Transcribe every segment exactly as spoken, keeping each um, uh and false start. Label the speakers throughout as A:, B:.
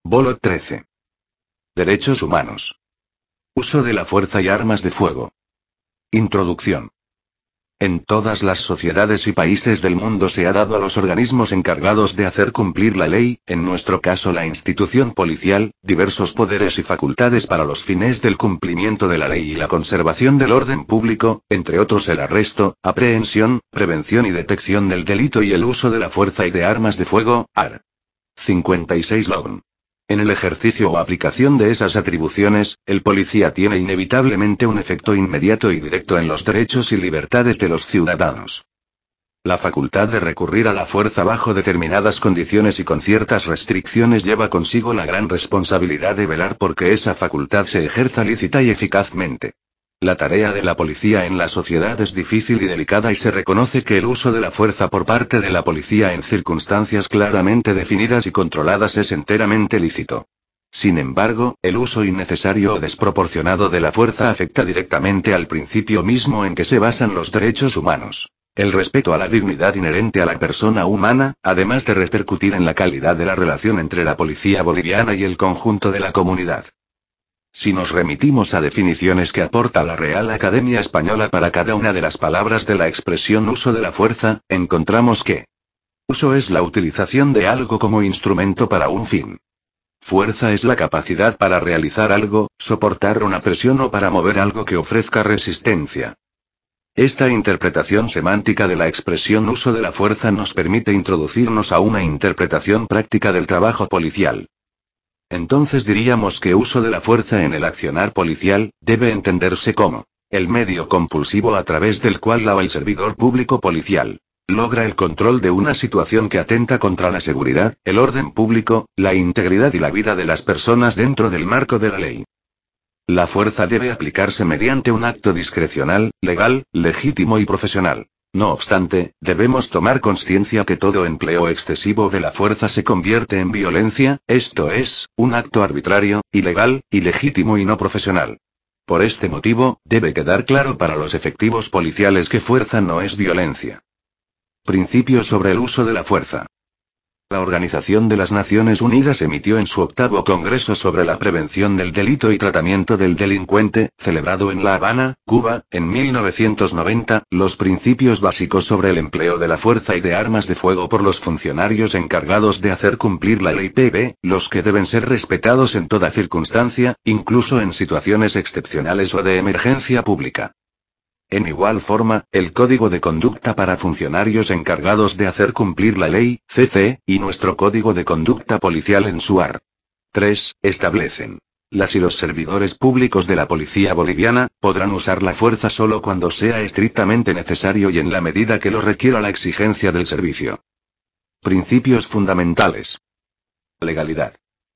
A: Bolot trece. Derechos humanos. Uso de la fuerza y armas de fuego. Introducción. En todas las sociedades y países del mundo se ha dado a los organismos encargados de hacer cumplir la ley, en nuestro caso la institución policial, diversos poderes y facultades para los fines del cumplimiento de la ley y la conservación del orden público, entre otros el arresto, aprehensión, prevención y detección del delito y el uso de la fuerza y de armas de fuego, art. cincuenta y seis Logn. En el ejercicio o aplicación de esas atribuciones, el policía tiene inevitablemente un efecto inmediato y directo en los derechos y libertades de los ciudadanos. La facultad de recurrir a la fuerza bajo determinadas condiciones y con ciertas restricciones lleva consigo la gran responsabilidad de velar por que esa facultad se ejerza lícita y eficazmente. La tarea de la policía en la sociedad es difícil y delicada y se reconoce que el uso de la fuerza por parte de la policía en circunstancias claramente definidas y controladas es enteramente lícito. Sin embargo, el uso innecesario o desproporcionado de la fuerza afecta directamente al principio mismo en que se basan los derechos humanos. El respeto a la dignidad inherente a la persona humana, además de repercutir en la calidad de la relación entre la policía boliviana y el conjunto de la comunidad. Si nos remitimos a definiciones que aporta la Real Academia Española para cada una de las palabras de la expresión uso de la fuerza, encontramos que uso es la utilización de algo como instrumento para un fin. Fuerza es la capacidad para realizar algo, soportar una presión o para mover algo que ofrezca resistencia. Esta interpretación semántica de la expresión uso de la fuerza nos permite introducirnos a una interpretación práctica del trabajo policial. Entonces diríamos que uso de la fuerza en el accionar policial, debe entenderse como el medio compulsivo a través del cual la o el servidor público policial logra el control de una situación que atenta contra la seguridad, el orden público, la integridad y la vida de las personas dentro del marco de la ley. La fuerza debe aplicarse mediante un acto discrecional, legal, legítimo y profesional. No obstante, debemos tomar conciencia que todo empleo excesivo de la fuerza se convierte en violencia, esto es, un acto arbitrario, ilegal, ilegítimo y no profesional. Por este motivo, debe quedar claro para los efectivos policiales que fuerza no es violencia. Principios sobre el uso de la fuerza. La Organización de las Naciones Unidas emitió en su octavo Congreso sobre la Prevención del Delito y Tratamiento del Delincuente, celebrado en La Habana, Cuba, en mil novecientos noventa, los principios básicos sobre el empleo de la fuerza y de armas de fuego por los funcionarios encargados de hacer cumplir la ley P B, los que deben ser respetados en toda circunstancia, incluso en situaciones excepcionales o de emergencia pública. En igual forma, el Código de Conducta para Funcionarios encargados de hacer cumplir la ley, C C, y nuestro Código de Conducta Policial en su art. tres, establecen. Las y los servidores públicos de la Policía Boliviana, podrán usar la fuerza solo cuando sea estrictamente necesario y en la medida que lo requiera la exigencia del servicio. Principios fundamentales. Legalidad.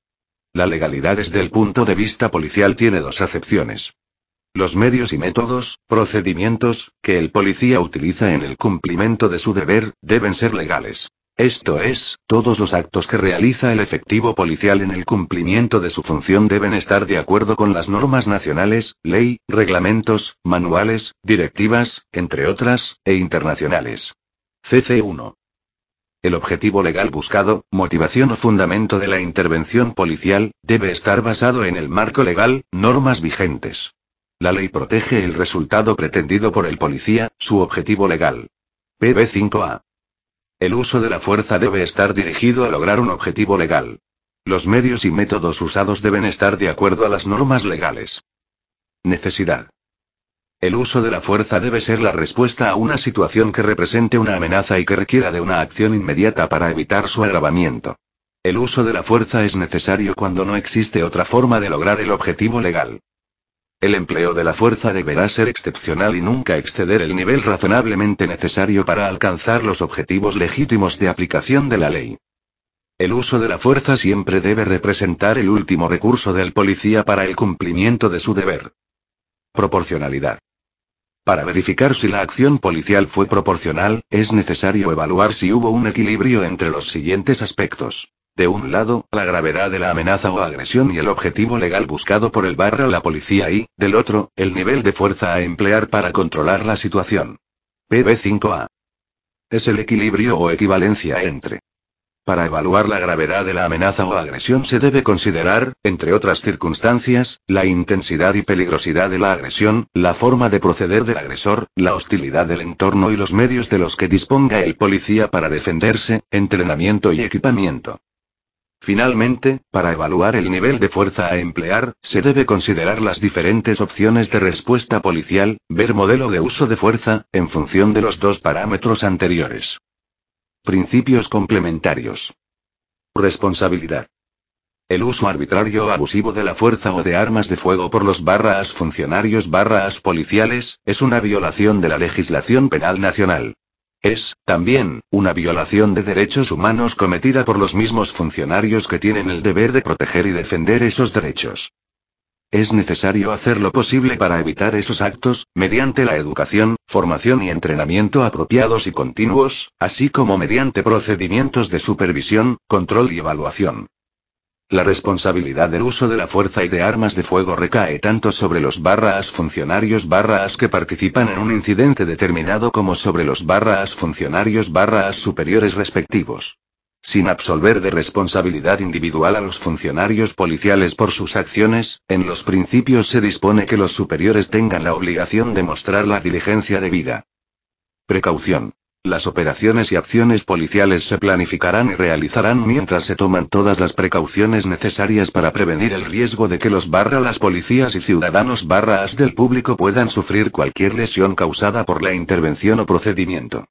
A: La legalidad desde el punto de vista policial tiene dos acepciones. Los medios y métodos, procedimientos, que el policía utiliza en el cumplimiento de su deber, deben ser legales. Esto es, todos los actos que realiza el efectivo policial en el cumplimiento de su función deben estar de acuerdo con las normas nacionales, ley, reglamentos, manuales, directivas, entre otras, e internacionales. C C uno. El objetivo legal buscado, motivación o fundamento de la intervención policial, debe estar basado en el marco legal, normas vigentes. La ley protege el resultado pretendido por el policía, su objetivo legal. P B cinco A. El uso de la fuerza debe estar dirigido a lograr un objetivo legal. Los medios y métodos usados deben estar de acuerdo a las normas legales. Necesidad. El uso de la fuerza debe ser la respuesta a una situación que represente una amenaza y que requiera de una acción inmediata para evitar su agravamiento. El uso de la fuerza es necesario cuando no existe otra forma de lograr el objetivo legal. El empleo de la fuerza deberá ser excepcional y nunca exceder el nivel razonablemente necesario para alcanzar los objetivos legítimos de aplicación de la ley. El uso de la fuerza siempre debe representar el último recurso del policía para el cumplimiento de su deber. Proporcionalidad. Para verificar si la acción policial fue proporcional, es necesario evaluar si hubo un equilibrio entre los siguientes aspectos. De un lado, la gravedad de la amenaza o agresión y el objetivo legal buscado por el barra la policía y, del otro, el nivel de fuerza a emplear para controlar la situación. P B cinco A. Es el equilibrio o equivalencia entre Para evaluar la gravedad de la amenaza o agresión se debe considerar, entre otras circunstancias, la intensidad y peligrosidad de la agresión, la forma de proceder del agresor, la hostilidad del entorno y los medios de los que disponga el policía para defenderse, entrenamiento y equipamiento. Finalmente, para evaluar el nivel de fuerza a emplear, se debe considerar las diferentes opciones de respuesta policial, ver modelo de uso de fuerza, en función de los dos parámetros anteriores. Principios complementarios. Responsabilidad. El uso arbitrario o abusivo de la fuerza o de armas de fuego por los barras funcionarios barras policiales, es una violación de la legislación penal nacional. Es, también, una violación de derechos humanos cometida por los mismos funcionarios que tienen el deber de proteger y defender esos derechos. Es necesario hacer lo posible para evitar esos actos, mediante la educación, formación y entrenamiento apropiados y continuos, así como mediante procedimientos de supervisión, control y evaluación. La responsabilidad del uso de la fuerza y de armas de fuego recae tanto sobre los barras funcionarios barras que participan en un incidente determinado como sobre los barras funcionarios barras superiores respectivos. Sin absolver de responsabilidad individual a los funcionarios policiales por sus acciones, en los principios se dispone que los superiores tengan la obligación de mostrar la diligencia debida. Precaución. Las operaciones y acciones policiales se planificarán y realizarán mientras se toman todas las precauciones necesarias para prevenir el riesgo de que los barra las policías y ciudadanos barras del público puedan sufrir cualquier lesión causada por la intervención o procedimiento.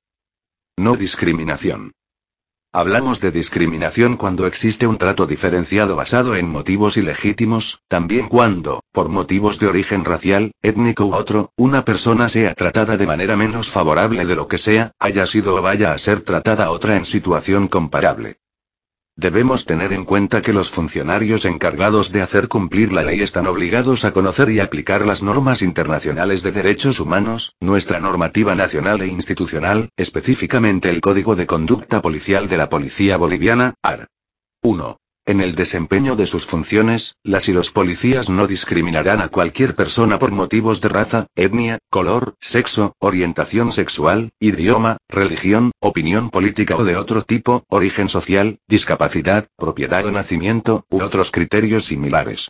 A: No discriminación. Hablamos de discriminación cuando existe un trato diferenciado basado en motivos ilegítimos, también cuando, por motivos de origen racial, étnico u otro, una persona sea tratada de manera menos favorable de lo que sea, haya sido o vaya a ser tratada otra en situación comparable. Debemos tener en cuenta que los funcionarios encargados de hacer cumplir la ley están obligados a conocer y aplicar las normas internacionales de derechos humanos, nuestra normativa nacional e institucional, específicamente el Código de Conducta Policial de la Policía Boliviana, A R. uno. En el desempeño de sus funciones, las y los policías no discriminarán a cualquier persona por motivos de raza, etnia, color, sexo, orientación sexual, idioma, religión, opinión política o de otro tipo, origen social, discapacidad, propiedad o nacimiento, u otros criterios similares.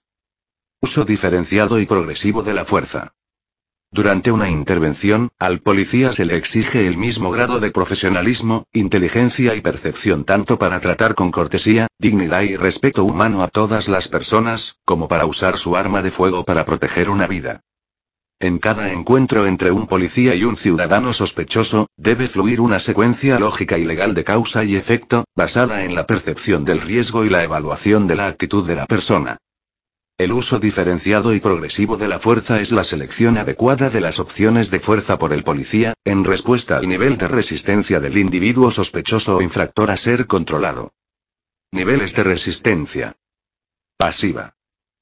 A: Uso diferenciado y progresivo de la fuerza. Durante una intervención, al policía se le exige el mismo grado de profesionalismo, inteligencia y percepción tanto para tratar con cortesía, dignidad y respeto humano a todas las personas, como para usar su arma de fuego para proteger una vida. En cada encuentro entre un policía y un ciudadano sospechoso, debe fluir una secuencia lógica y legal de causa y efecto, basada en la percepción del riesgo y la evaluación de la actitud de la persona. El uso diferenciado y progresivo de la fuerza es la selección adecuada de las opciones de fuerza por el policía, en respuesta al nivel de resistencia del individuo sospechoso o infractor a ser controlado. Niveles de resistencia. Pasiva.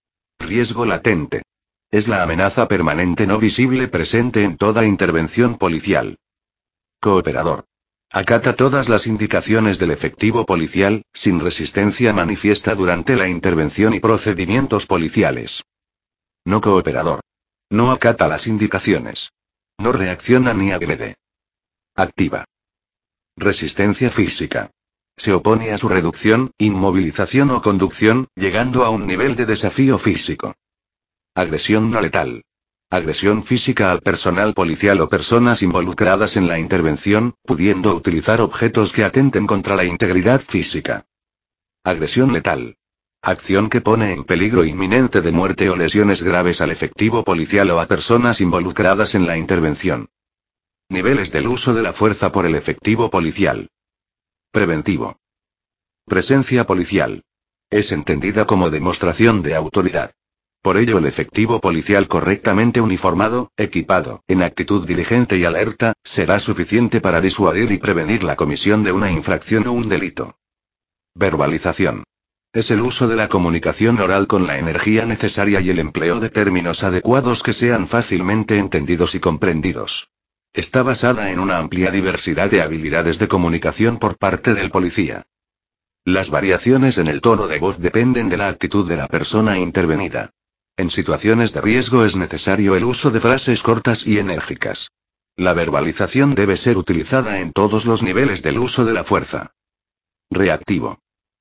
A: Riesgo latente. Es la amenaza permanente no visible presente en toda intervención policial. Cooperador. Acata todas las indicaciones del efectivo policial, sin resistencia manifiesta durante la intervención y procedimientos policiales. No cooperador. No acata las indicaciones. No reacciona ni agrede. Activa. Resistencia física. Se opone a su reducción, inmovilización o conducción, llegando a un nivel de desafío físico. Agresión no letal. Agresión física al personal policial o personas involucradas en la intervención, pudiendo utilizar objetos que atenten contra la integridad física. Agresión letal. Acción que pone en peligro inminente de muerte o lesiones graves al efectivo policial o a personas involucradas en la intervención. Niveles del uso de la fuerza por el efectivo policial. Preventivo. Presencia policial. Es entendida como demostración de autoridad. Por ello el efectivo policial correctamente uniformado, equipado, en actitud diligente y alerta, será suficiente para disuadir y prevenir la comisión de una infracción o un delito. Verbalización. Es el uso de la comunicación oral con la energía necesaria y el empleo de términos adecuados que sean fácilmente entendidos y comprendidos. Está basada en una amplia diversidad de habilidades de comunicación por parte del policía. Las variaciones en el tono de voz dependen de la actitud de la persona intervenida. En situaciones de riesgo es necesario el uso de frases cortas y enérgicas. La verbalización debe ser utilizada en todos los niveles del uso de la fuerza. Reactivo.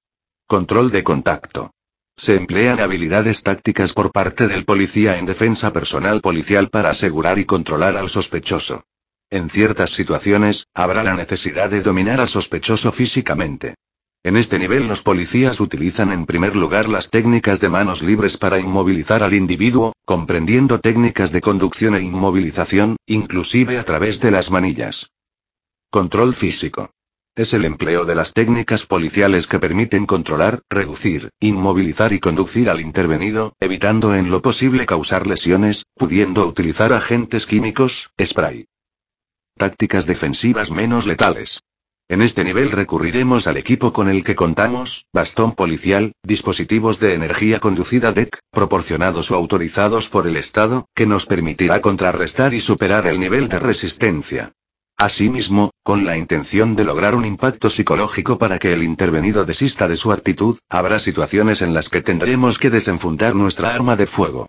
A: Control de contacto. Se emplean habilidades tácticas por parte del policía en defensa personal policial para asegurar y controlar al sospechoso. En ciertas situaciones, habrá la necesidad de dominar al sospechoso físicamente. En este nivel los policías utilizan en primer lugar las técnicas de manos libres para inmovilizar al individuo, comprendiendo técnicas de conducción e inmovilización, inclusive a través de las manillas. Control físico. Es el empleo de las técnicas policiales que permiten controlar, reducir, inmovilizar y conducir al intervenido, evitando en lo posible causar lesiones, pudiendo utilizar agentes químicos, spray. Tácticas defensivas menos letales. En este nivel recurriremos al equipo con el que contamos, bastón policial, dispositivos de energía conducida D E C, proporcionados o autorizados por el Estado, que nos permitirá contrarrestar y superar el nivel de resistencia. Asimismo, con la intención de lograr un impacto psicológico para que el intervenido desista de su actitud, habrá situaciones en las que tendremos que desenfundar nuestra arma de fuego.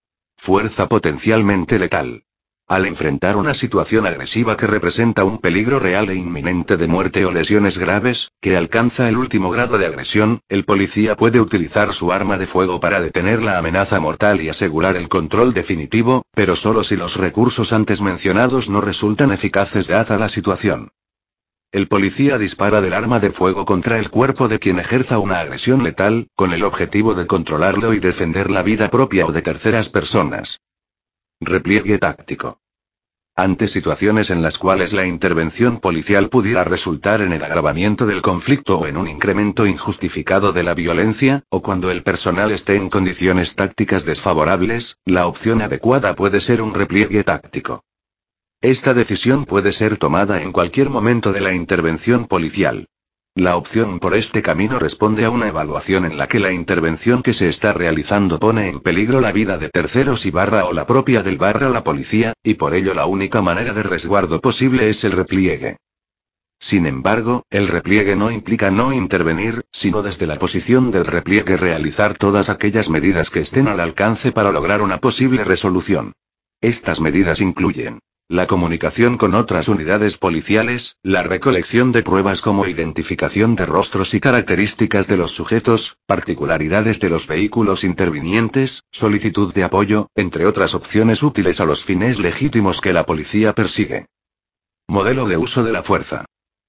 A: Fuerza potencialmente letal. Al enfrentar una situación agresiva que representa un peligro real e inminente de muerte o lesiones graves, que alcanza el último grado de agresión, el policía puede utilizar su arma de fuego para detener la amenaza mortal y asegurar el control definitivo, pero solo si los recursos antes mencionados no resultan eficaces dada la situación. El policía dispara del arma de fuego contra el cuerpo de quien ejerza una agresión letal, con el objetivo de controlarlo y defender la vida propia o de terceras personas. Repliegue táctico. Ante situaciones en las cuales la intervención policial pudiera resultar en el agravamiento del conflicto o en un incremento injustificado de la violencia, o cuando el personal esté en condiciones tácticas desfavorables, la opción adecuada puede ser un repliegue táctico. Esta decisión puede ser tomada en cualquier momento de la intervención policial. La opción por este camino responde a una evaluación en la que la intervención que se está realizando pone en peligro la vida de terceros y barra o la propia del barra la policía, y por ello la única manera de resguardo posible es el repliegue. Sin embargo, el repliegue no implica no intervenir, sino desde la posición del repliegue realizar todas aquellas medidas que estén al alcance para lograr una posible resolución. Estas medidas incluyen la comunicación con otras unidades policiales, la recolección de pruebas como identificación de rostros y características de los sujetos, particularidades de los vehículos intervinientes, solicitud de apoyo, entre otras opciones útiles a los fines legítimos que la policía persigue. Modelo de uso de la fuerza.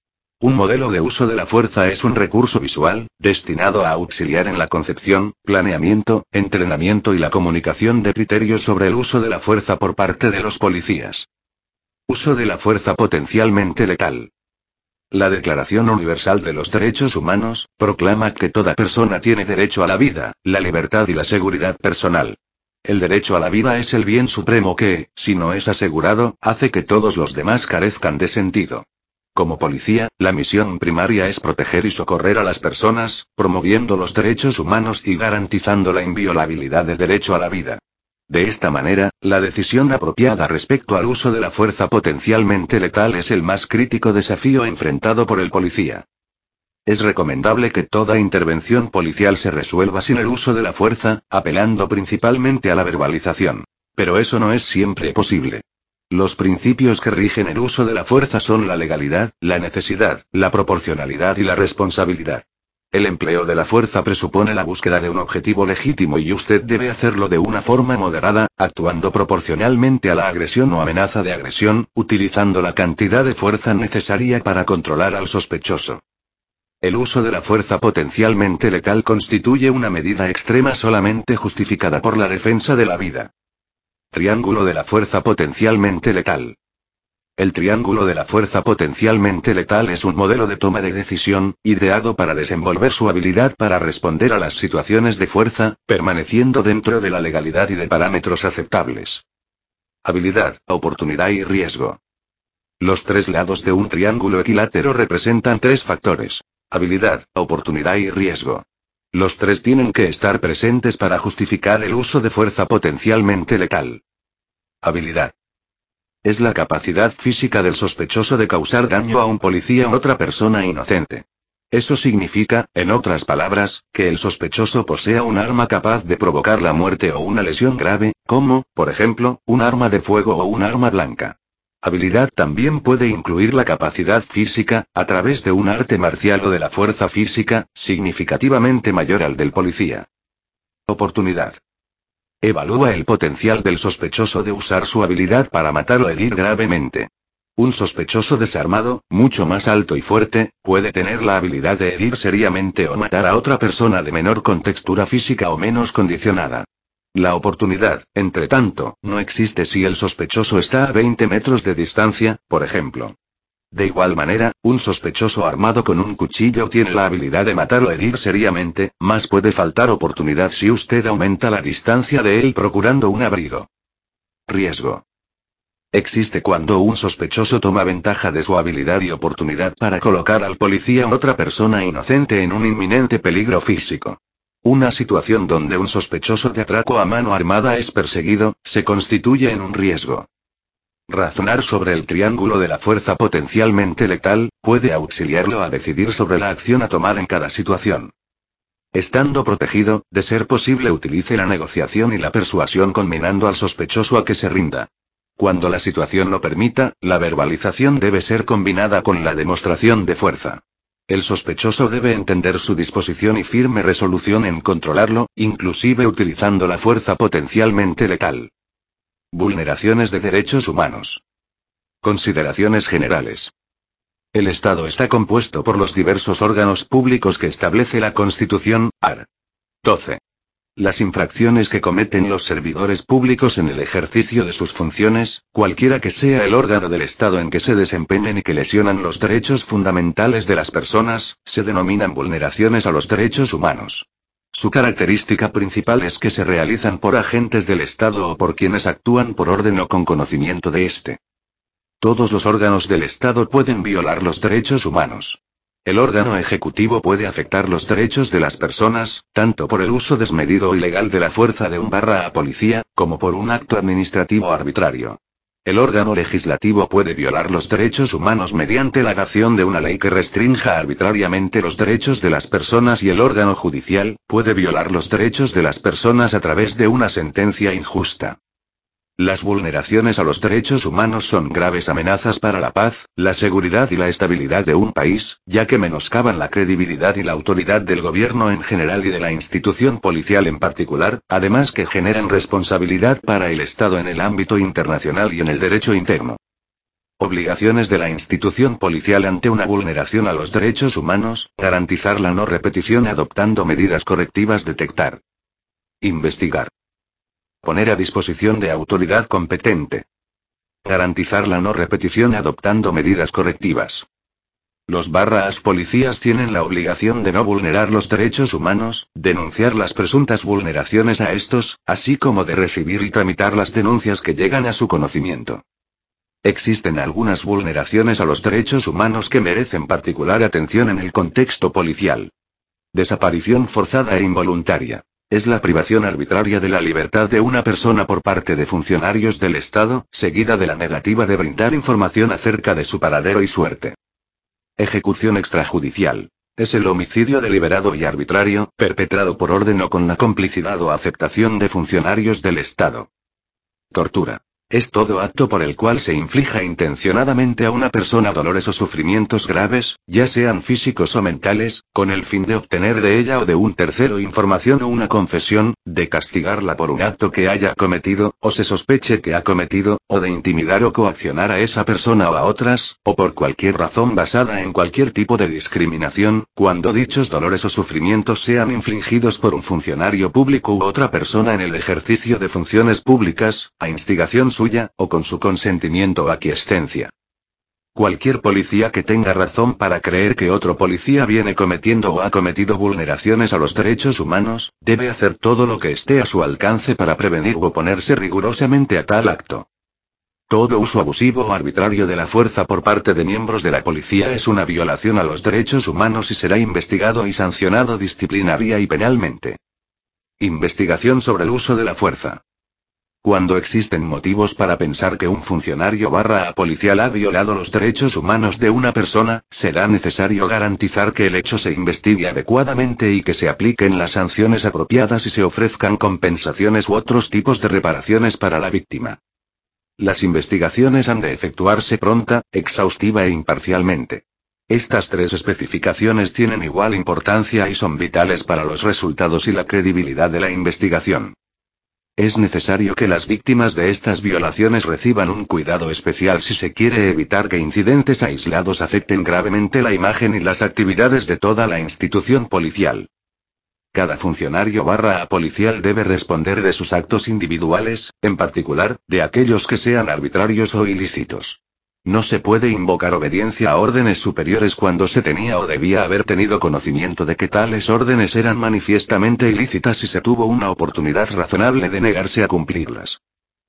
A: Un modelo de uso de la fuerza es un recurso visual, destinado a auxiliar en la concepción, planeamiento, entrenamiento y la comunicación de criterios sobre el uso de la fuerza por parte de los policías. Uso de la fuerza potencialmente letal. La Declaración Universal de los Derechos Humanos proclama que toda persona tiene derecho a la vida, la libertad y la seguridad personal. El derecho a la vida es el bien supremo que, si no es asegurado, hace que todos los demás carezcan de sentido. Como policía, la misión primaria es proteger y socorrer a las personas, promoviendo los derechos humanos y garantizando la inviolabilidad del derecho a la vida. De esta manera, la decisión apropiada respecto al uso de la fuerza potencialmente letal es el más crítico desafío enfrentado por el policía. Es recomendable que toda intervención policial se resuelva sin el uso de la fuerza, apelando principalmente a la verbalización. Pero eso no es siempre posible. Los principios que rigen el uso de la fuerza son la legalidad, la necesidad, la proporcionalidad y la responsabilidad. El empleo de la fuerza presupone la búsqueda de un objetivo legítimo y usted debe hacerlo de una forma moderada, actuando proporcionalmente a la agresión o amenaza de agresión, utilizando la cantidad de fuerza necesaria para controlar al sospechoso. El uso de la fuerza potencialmente letal constituye una medida extrema solamente justificada por la defensa de la vida. Triángulo de la fuerza potencialmente letal. El triángulo de la fuerza potencialmente letal es un modelo de toma de decisión, ideado para desenvolver su habilidad para responder a las situaciones de fuerza, permaneciendo dentro de la legalidad y de parámetros aceptables. Habilidad, oportunidad y riesgo. Los tres lados de un triángulo equilátero representan tres factores: habilidad, oportunidad y riesgo. Los tres tienen que estar presentes para justificar el uso de fuerza potencialmente letal. Habilidad. Es la capacidad física del sospechoso de causar daño a un policía o otra persona inocente. Eso significa, en otras palabras, que el sospechoso posea un arma capaz de provocar la muerte o una lesión grave, como, por ejemplo, un arma de fuego o un arma blanca. Habilidad también puede incluir la capacidad física, a través de un arte marcial o de la fuerza física, significativamente mayor al del policía. Oportunidad. Evalúa el potencial del sospechoso de usar su habilidad para matar o herir gravemente. Un sospechoso desarmado, mucho más alto y fuerte, puede tener la habilidad de herir seriamente o matar a otra persona de menor contextura física o menos condicionada. La oportunidad, entre tanto, no existe si el sospechoso está a veinte metros de distancia, por ejemplo. De igual manera, un sospechoso armado con un cuchillo tiene la habilidad de matar o herir seriamente, mas puede faltar oportunidad si usted aumenta la distancia de él procurando un abrigo. Riesgo. Existe cuando un sospechoso toma ventaja de su habilidad y oportunidad para colocar al policía o otra persona inocente en un inminente peligro físico. Una situación donde un sospechoso de atraco a mano armada es perseguido, se constituye en un riesgo. Razonar sobre el triángulo de la fuerza potencialmente letal, puede auxiliarlo a decidir sobre la acción a tomar en cada situación. Estando protegido, de ser posible utilice la negociación y la persuasión conminando al sospechoso a que se rinda. Cuando la situación lo permita, la verbalización debe ser combinada con la demostración de fuerza. El sospechoso debe entender su disposición y firme resolución en controlarlo, inclusive utilizando la fuerza potencialmente letal. Vulneraciones de derechos humanos. Consideraciones generales. El Estado está compuesto por los diversos órganos públicos que establece la Constitución, art. doce. Las infracciones que cometen los servidores públicos en el ejercicio de sus funciones, cualquiera que sea el órgano del Estado en que se desempeñen y que lesionan los derechos fundamentales de las personas, se denominan vulneraciones a los derechos humanos. Su característica principal es que se realizan por agentes del Estado o por quienes actúan por orden o con conocimiento de éste. Todos los órganos del Estado pueden violar los derechos humanos. El órgano ejecutivo puede afectar los derechos de las personas, tanto por el uso desmedido o ilegal de la fuerza de un barra a policía, como por un acto administrativo arbitrario. El órgano legislativo puede violar los derechos humanos mediante la dación de una ley que restrinja arbitrariamente los derechos de las personas y el órgano judicial puede violar los derechos de las personas a través de una sentencia injusta. Las vulneraciones a los derechos humanos son graves amenazas para la paz, la seguridad y la estabilidad de un país, ya que menoscaban la credibilidad y la autoridad del gobierno en general y de la institución policial en particular, además que generan responsabilidad para el Estado en el ámbito internacional y en el derecho interno. Obligaciones de la institución policial ante una vulneración a los derechos humanos: garantizar la no repetición adoptando medidas correctivas, detectar, investigar, poner a disposición de autoridad competente. Garantizar la no repetición adoptando medidas correctivas. Los barras policías tienen la obligación de no vulnerar los derechos humanos, denunciar las presuntas vulneraciones a estos, así como de recibir y tramitar las denuncias que llegan a su conocimiento. Existen algunas vulneraciones a los derechos humanos que merecen particular atención en el contexto policial. Desaparición forzada e involuntaria. Es la privación arbitraria de la libertad de una persona por parte de funcionarios del Estado, seguida de la negativa de brindar información acerca de su paradero y suerte. Ejecución extrajudicial. Es el homicidio deliberado y arbitrario, perpetrado por orden o con la complicidad o aceptación de funcionarios del Estado. Tortura. Es todo acto por el cual se inflija intencionadamente a una persona dolores o sufrimientos graves, ya sean físicos o mentales, con el fin de obtener de ella o de un tercero información o una confesión, de castigarla por un acto que haya cometido, o se sospeche que ha cometido, o de intimidar o coaccionar a esa persona o a otras, o por cualquier razón basada en cualquier tipo de discriminación, cuando dichos dolores o sufrimientos sean infligidos por un funcionario público u otra persona en el ejercicio de funciones públicas, a instigación suya, o con su consentimiento o aquiescencia. Cualquier policía que tenga razón para creer que otro policía viene cometiendo o ha cometido vulneraciones a los derechos humanos, debe hacer todo lo que esté a su alcance para prevenir u oponerse rigurosamente a tal acto. Todo uso abusivo o arbitrario de la fuerza por parte de miembros de la policía es una violación a los derechos humanos y será investigado y sancionado disciplinaria y penalmente. Investigación sobre el uso de la fuerza. Cuando existen motivos para pensar que un funcionario barra policial ha violado los derechos humanos de una persona, será necesario garantizar que el hecho se investigue adecuadamente y que se apliquen las sanciones apropiadas y se ofrezcan compensaciones u otros tipos de reparaciones para la víctima. Las investigaciones han de efectuarse pronta, exhaustiva e imparcialmente. Estas tres especificaciones tienen igual importancia y son vitales para los resultados y la credibilidad de la investigación. Es necesario que las víctimas de estas violaciones reciban un cuidado especial si se quiere evitar que incidentes aislados afecten gravemente la imagen y las actividades de toda la institución policial. Cada funcionario barra a policial debe responder de sus actos individuales, en particular, de aquellos que sean arbitrarios o ilícitos. No se puede invocar obediencia a órdenes superiores cuando se tenía o debía haber tenido conocimiento de que tales órdenes eran manifiestamente ilícitas y se tuvo una oportunidad razonable de negarse a cumplirlas.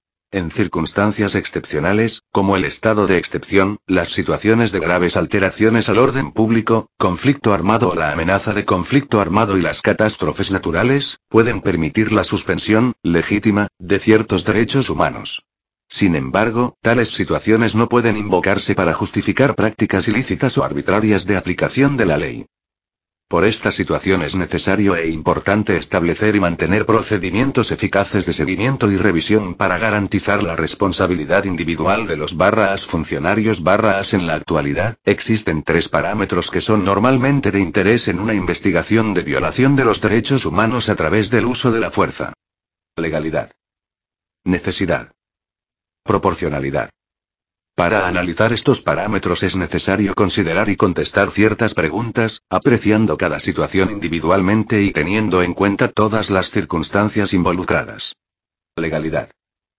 A: En circunstancias excepcionales, como el estado de excepción, las situaciones de graves alteraciones al orden público, conflicto armado o la amenaza de conflicto armado y las catástrofes naturales, pueden permitir la suspensión, legítima, de ciertos derechos humanos. Sin embargo, tales situaciones no pueden invocarse para justificar prácticas ilícitas o arbitrarias de aplicación de la ley. Por esta situación es necesario e importante establecer y mantener procedimientos eficaces de seguimiento y revisión para garantizar la responsabilidad individual de los barras funcionarios barras. En la actualidad, existen tres parámetros que son normalmente de interés en una investigación de violación de los derechos humanos a través del uso de la fuerza. Legalidad. Necesidad. Proporcionalidad. Para analizar estos parámetros es necesario considerar y contestar ciertas preguntas, apreciando cada situación individualmente y teniendo en cuenta todas las circunstancias involucradas. Legalidad.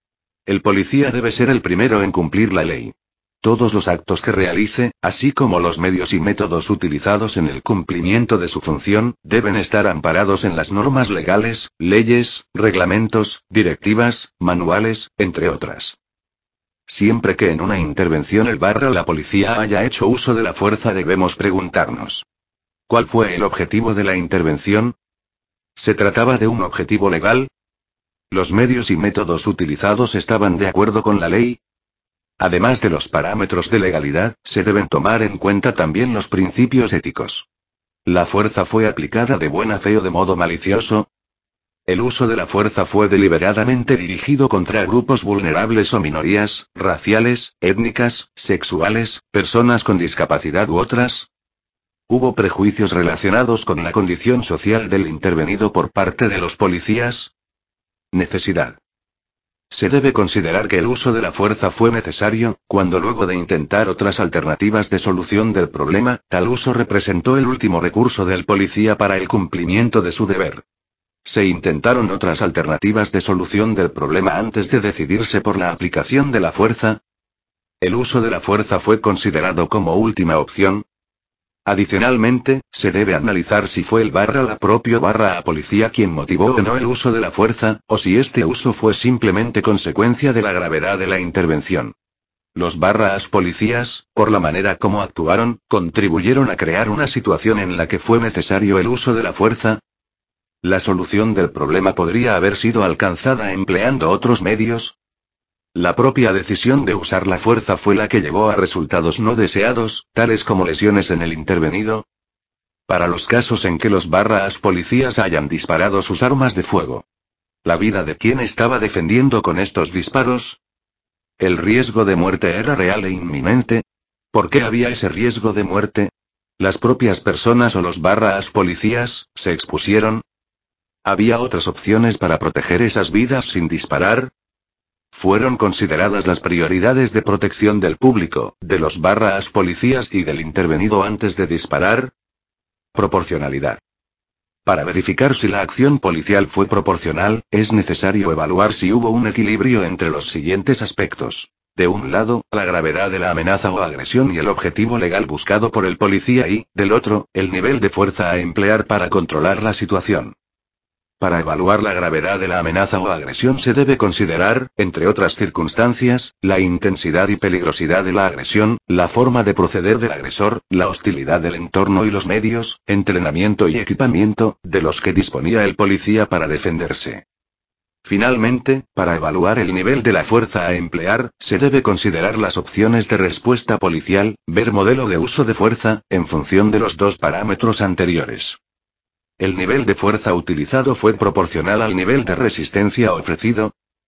A: El policía debe ser el primero en cumplir la ley. Todos los actos que realice, así como los medios y métodos utilizados en el cumplimiento de su función, deben estar amparados en las normas legales, leyes, reglamentos, directivas, manuales, entre otras. Siempre que en una intervención el barra la policía haya hecho uso de la fuerza debemos preguntarnos: ¿cuál fue el objetivo de la intervención? ¿Se trataba de un objetivo legal? ¿Los medios y métodos utilizados estaban de acuerdo con la ley? Además de los parámetros de legalidad, se deben tomar en cuenta también los principios éticos. ¿La fuerza fue aplicada de buena fe o de modo malicioso? ¿El uso de la fuerza fue deliberadamente dirigido contra grupos vulnerables o minorías, raciales, étnicas, sexuales, personas con discapacidad u otras? ¿Hubo prejuicios relacionados con la condición social del intervenido por parte de los policías? Necesidad. Se debe considerar que el uso de la fuerza fue necesario, cuando luego de intentar otras alternativas de solución del problema, tal uso representó el último recurso del policía para el cumplimiento de su deber. Se intentaron otras alternativas de solución del problema antes de decidirse por la aplicación de la fuerza. ¿El uso de la fuerza fue considerado como última opción? Adicionalmente, se debe analizar si fue el barra la propio barra a policía quien motivó o no el uso de la fuerza, o si este uso fue simplemente consecuencia de la gravedad de la intervención. Los barras policías, por la manera como actuaron, contribuyeron a crear una situación en la que fue necesario el uso de la fuerza. ¿La solución del problema podría haber sido alcanzada empleando otros medios? ¿La propia decisión de usar la fuerza fue la que llevó a resultados no deseados, tales como lesiones en el intervenido? Para los casos en que los barras policías hayan disparado sus armas de fuego, ¿la vida de quién estaba defendiendo con estos disparos? ¿El riesgo de muerte era real e inminente? ¿Por qué había ese riesgo de muerte? ¿Las propias personas o los barras policías se expusieron? ¿Había otras opciones para proteger esas vidas sin disparar? ¿Fueron consideradas las prioridades de protección del público, de los barras policías y del intervenido antes de disparar? Proporcionalidad. Para verificar si la acción policial fue proporcional, es necesario evaluar si hubo un equilibrio entre los siguientes aspectos. De un lado, la gravedad de la amenaza o agresión y el objetivo legal buscado por el policía y, del otro, el nivel de fuerza a emplear para controlar la situación. Para evaluar la gravedad de la amenaza o agresión se debe considerar, entre otras circunstancias, la intensidad y peligrosidad de la agresión, la forma de proceder del agresor, la hostilidad del entorno y los medios, entrenamiento y equipamiento, de los que disponía el policía para defenderse. Finalmente, para evaluar el nivel de la fuerza a emplear, se debe considerar las opciones de respuesta policial, ver modelo de uso de fuerza, en función de los dos parámetros anteriores. ¿El nivel de fuerza utilizado fue proporcional al nivel de resistencia ofrecido?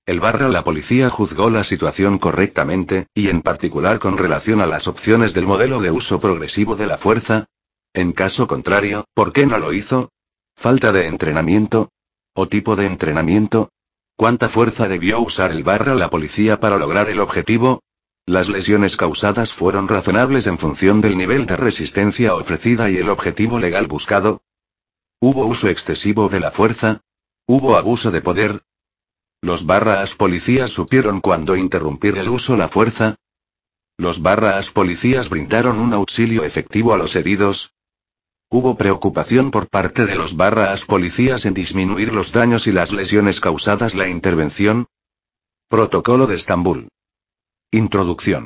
A: El barra la policía juzgó la situación correctamente, y en particular con relación a las opciones del modelo de uso progresivo de la fuerza. En caso contrario, ¿por qué no lo hizo? ¿Falta de entrenamiento? ¿O tipo de entrenamiento? ¿Cuánta fuerza debió usar el barra la policía para lograr el objetivo? ¿Las lesiones causadas fueron razonables en función del nivel de resistencia ofrecida y el objetivo legal buscado? ¿Hubo uso excesivo de la fuerza? ¿Hubo abuso de poder? ¿Los barras policías supieron cuándo interrumpir el uso de la fuerza? ¿Los barras policías brindaron un auxilio efectivo a los heridos? ¿Hubo preocupación por parte de los barras policías en disminuir los daños y las lesiones causadas la intervención? Protocolo de Estambul. Introducción.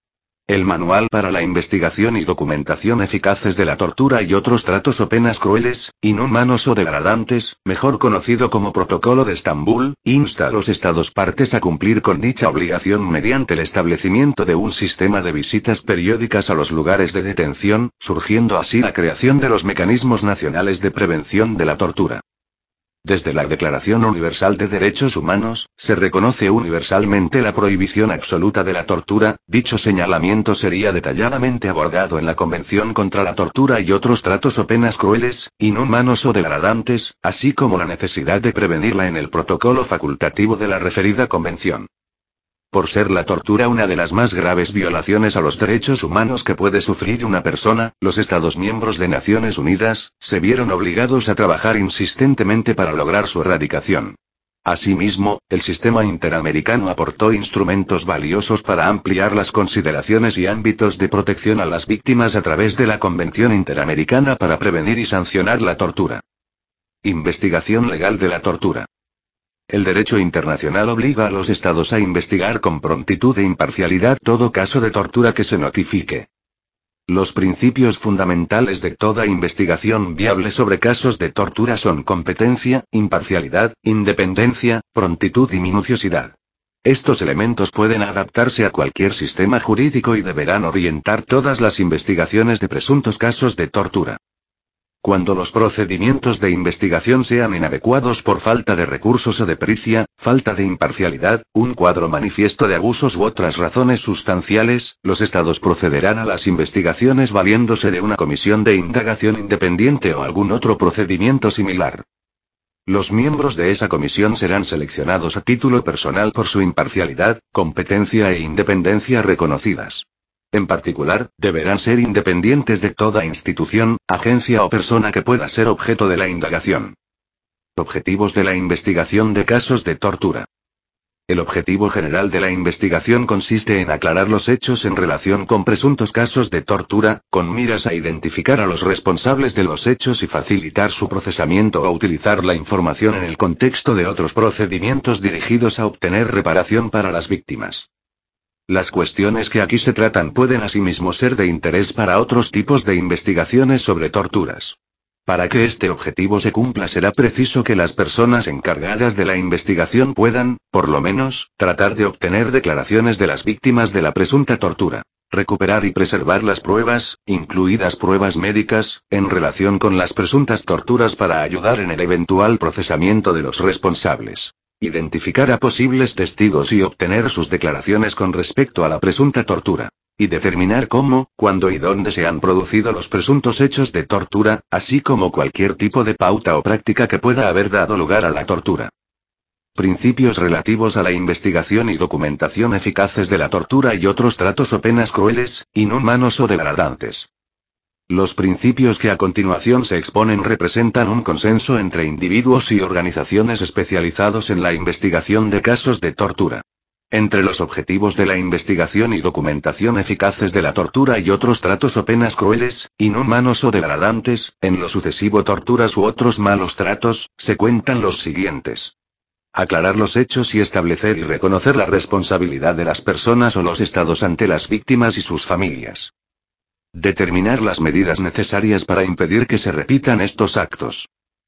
A: El Manual para la Investigación y Documentación Eficaces de la Tortura y otros tratos o penas crueles, inhumanos o degradantes, mejor conocido como Protocolo de Estambul, insta a los Estados partes a cumplir con dicha obligación mediante el establecimiento de un sistema de visitas periódicas a los lugares de detención, surgiendo así la creación de los mecanismos nacionales de prevención de la tortura. Desde la Declaración Universal de Derechos Humanos, se reconoce universalmente la prohibición absoluta de la tortura. Dicho señalamiento sería detalladamente abordado en la Convención contra la Tortura y otros tratos o penas crueles, inhumanos o degradantes, así como la necesidad de prevenirla en el protocolo facultativo de la referida Convención. Por ser la tortura una de las más graves violaciones a los derechos humanos que puede sufrir una persona, los Estados miembros de Naciones Unidas se vieron obligados a trabajar insistentemente para lograr su erradicación. Asimismo, el sistema interamericano aportó instrumentos valiosos para ampliar las consideraciones y ámbitos de protección a las víctimas a través de la Convención Interamericana para prevenir y sancionar la tortura. Investigación legal de la tortura. El derecho internacional obliga a los estados a investigar con prontitud e imparcialidad todo caso de tortura que se notifique. Los principios fundamentales de toda investigación viable sobre casos de tortura son competencia, imparcialidad, independencia, prontitud y minuciosidad. Estos elementos pueden adaptarse a cualquier sistema jurídico y deberán orientar todas las investigaciones de presuntos casos de tortura. Cuando los procedimientos de investigación sean inadecuados por falta de recursos o de pericia, falta de imparcialidad, un cuadro manifiesto de abusos u otras razones sustanciales, los estados procederán a las investigaciones valiéndose de una comisión de indagación independiente o algún otro procedimiento similar. Los miembros de esa comisión serán seleccionados a título personal por su imparcialidad, competencia e independencia reconocidas. En particular, deberán ser independientes de toda institución, agencia o persona que pueda ser objeto de la indagación. Objetivos de la investigación de casos de tortura. El objetivo general de la investigación consiste en aclarar los hechos en relación con presuntos casos de tortura, con miras a identificar a los responsables de los hechos y facilitar su procesamiento o utilizar la información en el contexto de otros procedimientos dirigidos a obtener reparación para las víctimas. Las cuestiones que aquí se tratan pueden asimismo ser de interés para otros tipos de investigaciones sobre torturas. Para que este objetivo se cumpla será preciso que las personas encargadas de la investigación puedan, por lo menos, tratar de obtener declaraciones de las víctimas de la presunta tortura, recuperar y preservar las pruebas, incluidas pruebas médicas, en relación con las presuntas torturas para ayudar en el eventual procesamiento de los responsables. Identificar a posibles testigos y obtener sus declaraciones con respecto a la presunta tortura. Y determinar cómo, cuándo y dónde se han producido los presuntos hechos de tortura, así como cualquier tipo de pauta o práctica que pueda haber dado lugar a la tortura. Principios relativos a la investigación y documentación eficaces de la tortura y otros tratos o penas crueles, inhumanos o degradantes. Los principios que a continuación se exponen representan un consenso entre individuos y organizaciones especializados en la investigación de casos de tortura. Entre los objetivos de la investigación y documentación eficaces de la tortura y otros tratos o penas crueles, inhumanos o degradantes, en lo sucesivo torturas u otros malos tratos, se cuentan los siguientes. Aclarar los hechos y establecer y reconocer la responsabilidad de las personas o los estados ante las víctimas y sus familias. Determinar las medidas necesarias para impedir que se repitan estos actos.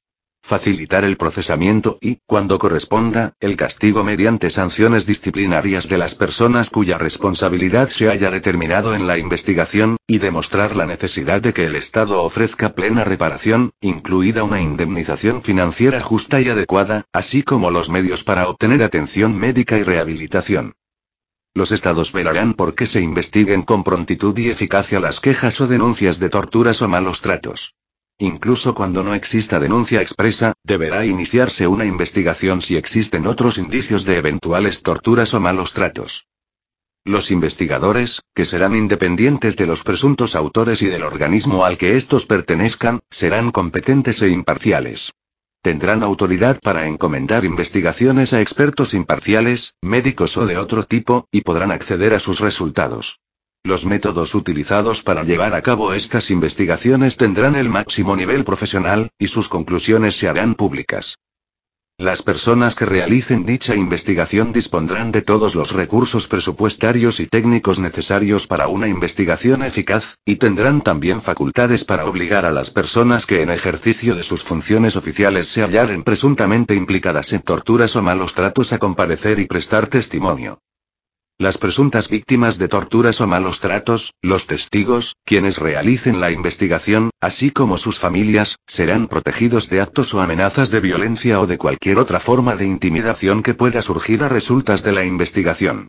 A: facilitar el procesamiento y, cuando corresponda, el castigo mediante sanciones disciplinarias de las personas cuya responsabilidad se haya determinado en la investigación, y demostrar la necesidad de que el Estado ofrezca plena reparación, incluida una indemnización financiera justa y adecuada, así como los medios para obtener atención médica y rehabilitación. Los Estados velarán por que se investiguen con prontitud y eficacia las quejas o denuncias de torturas o malos tratos. Incluso cuando no exista denuncia expresa, deberá iniciarse una investigación si existen otros indicios de eventuales torturas o malos tratos. Los investigadores, que serán independientes de los presuntos autores y del organismo al que estos pertenezcan, serán competentes e imparciales. Tendrán autoridad para encomendar investigaciones a expertos imparciales, médicos o de otro tipo, y podrán acceder a sus resultados. Los métodos utilizados para llevar a cabo estas investigaciones tendrán el máximo nivel profesional, y sus conclusiones se harán públicas. Las personas que realicen dicha investigación dispondrán de todos los recursos presupuestarios y técnicos necesarios para una investigación eficaz, y tendrán también facultades para obligar a las personas que en ejercicio de sus funciones oficiales se hallaren presuntamente implicadas en torturas o malos tratos a comparecer y prestar testimonio. Las presuntas víctimas de torturas o malos tratos, los testigos, quienes realicen la investigación, así como sus familias, serán protegidos de actos o amenazas de violencia o de cualquier otra forma de intimidación que pueda surgir a resultas de la investigación.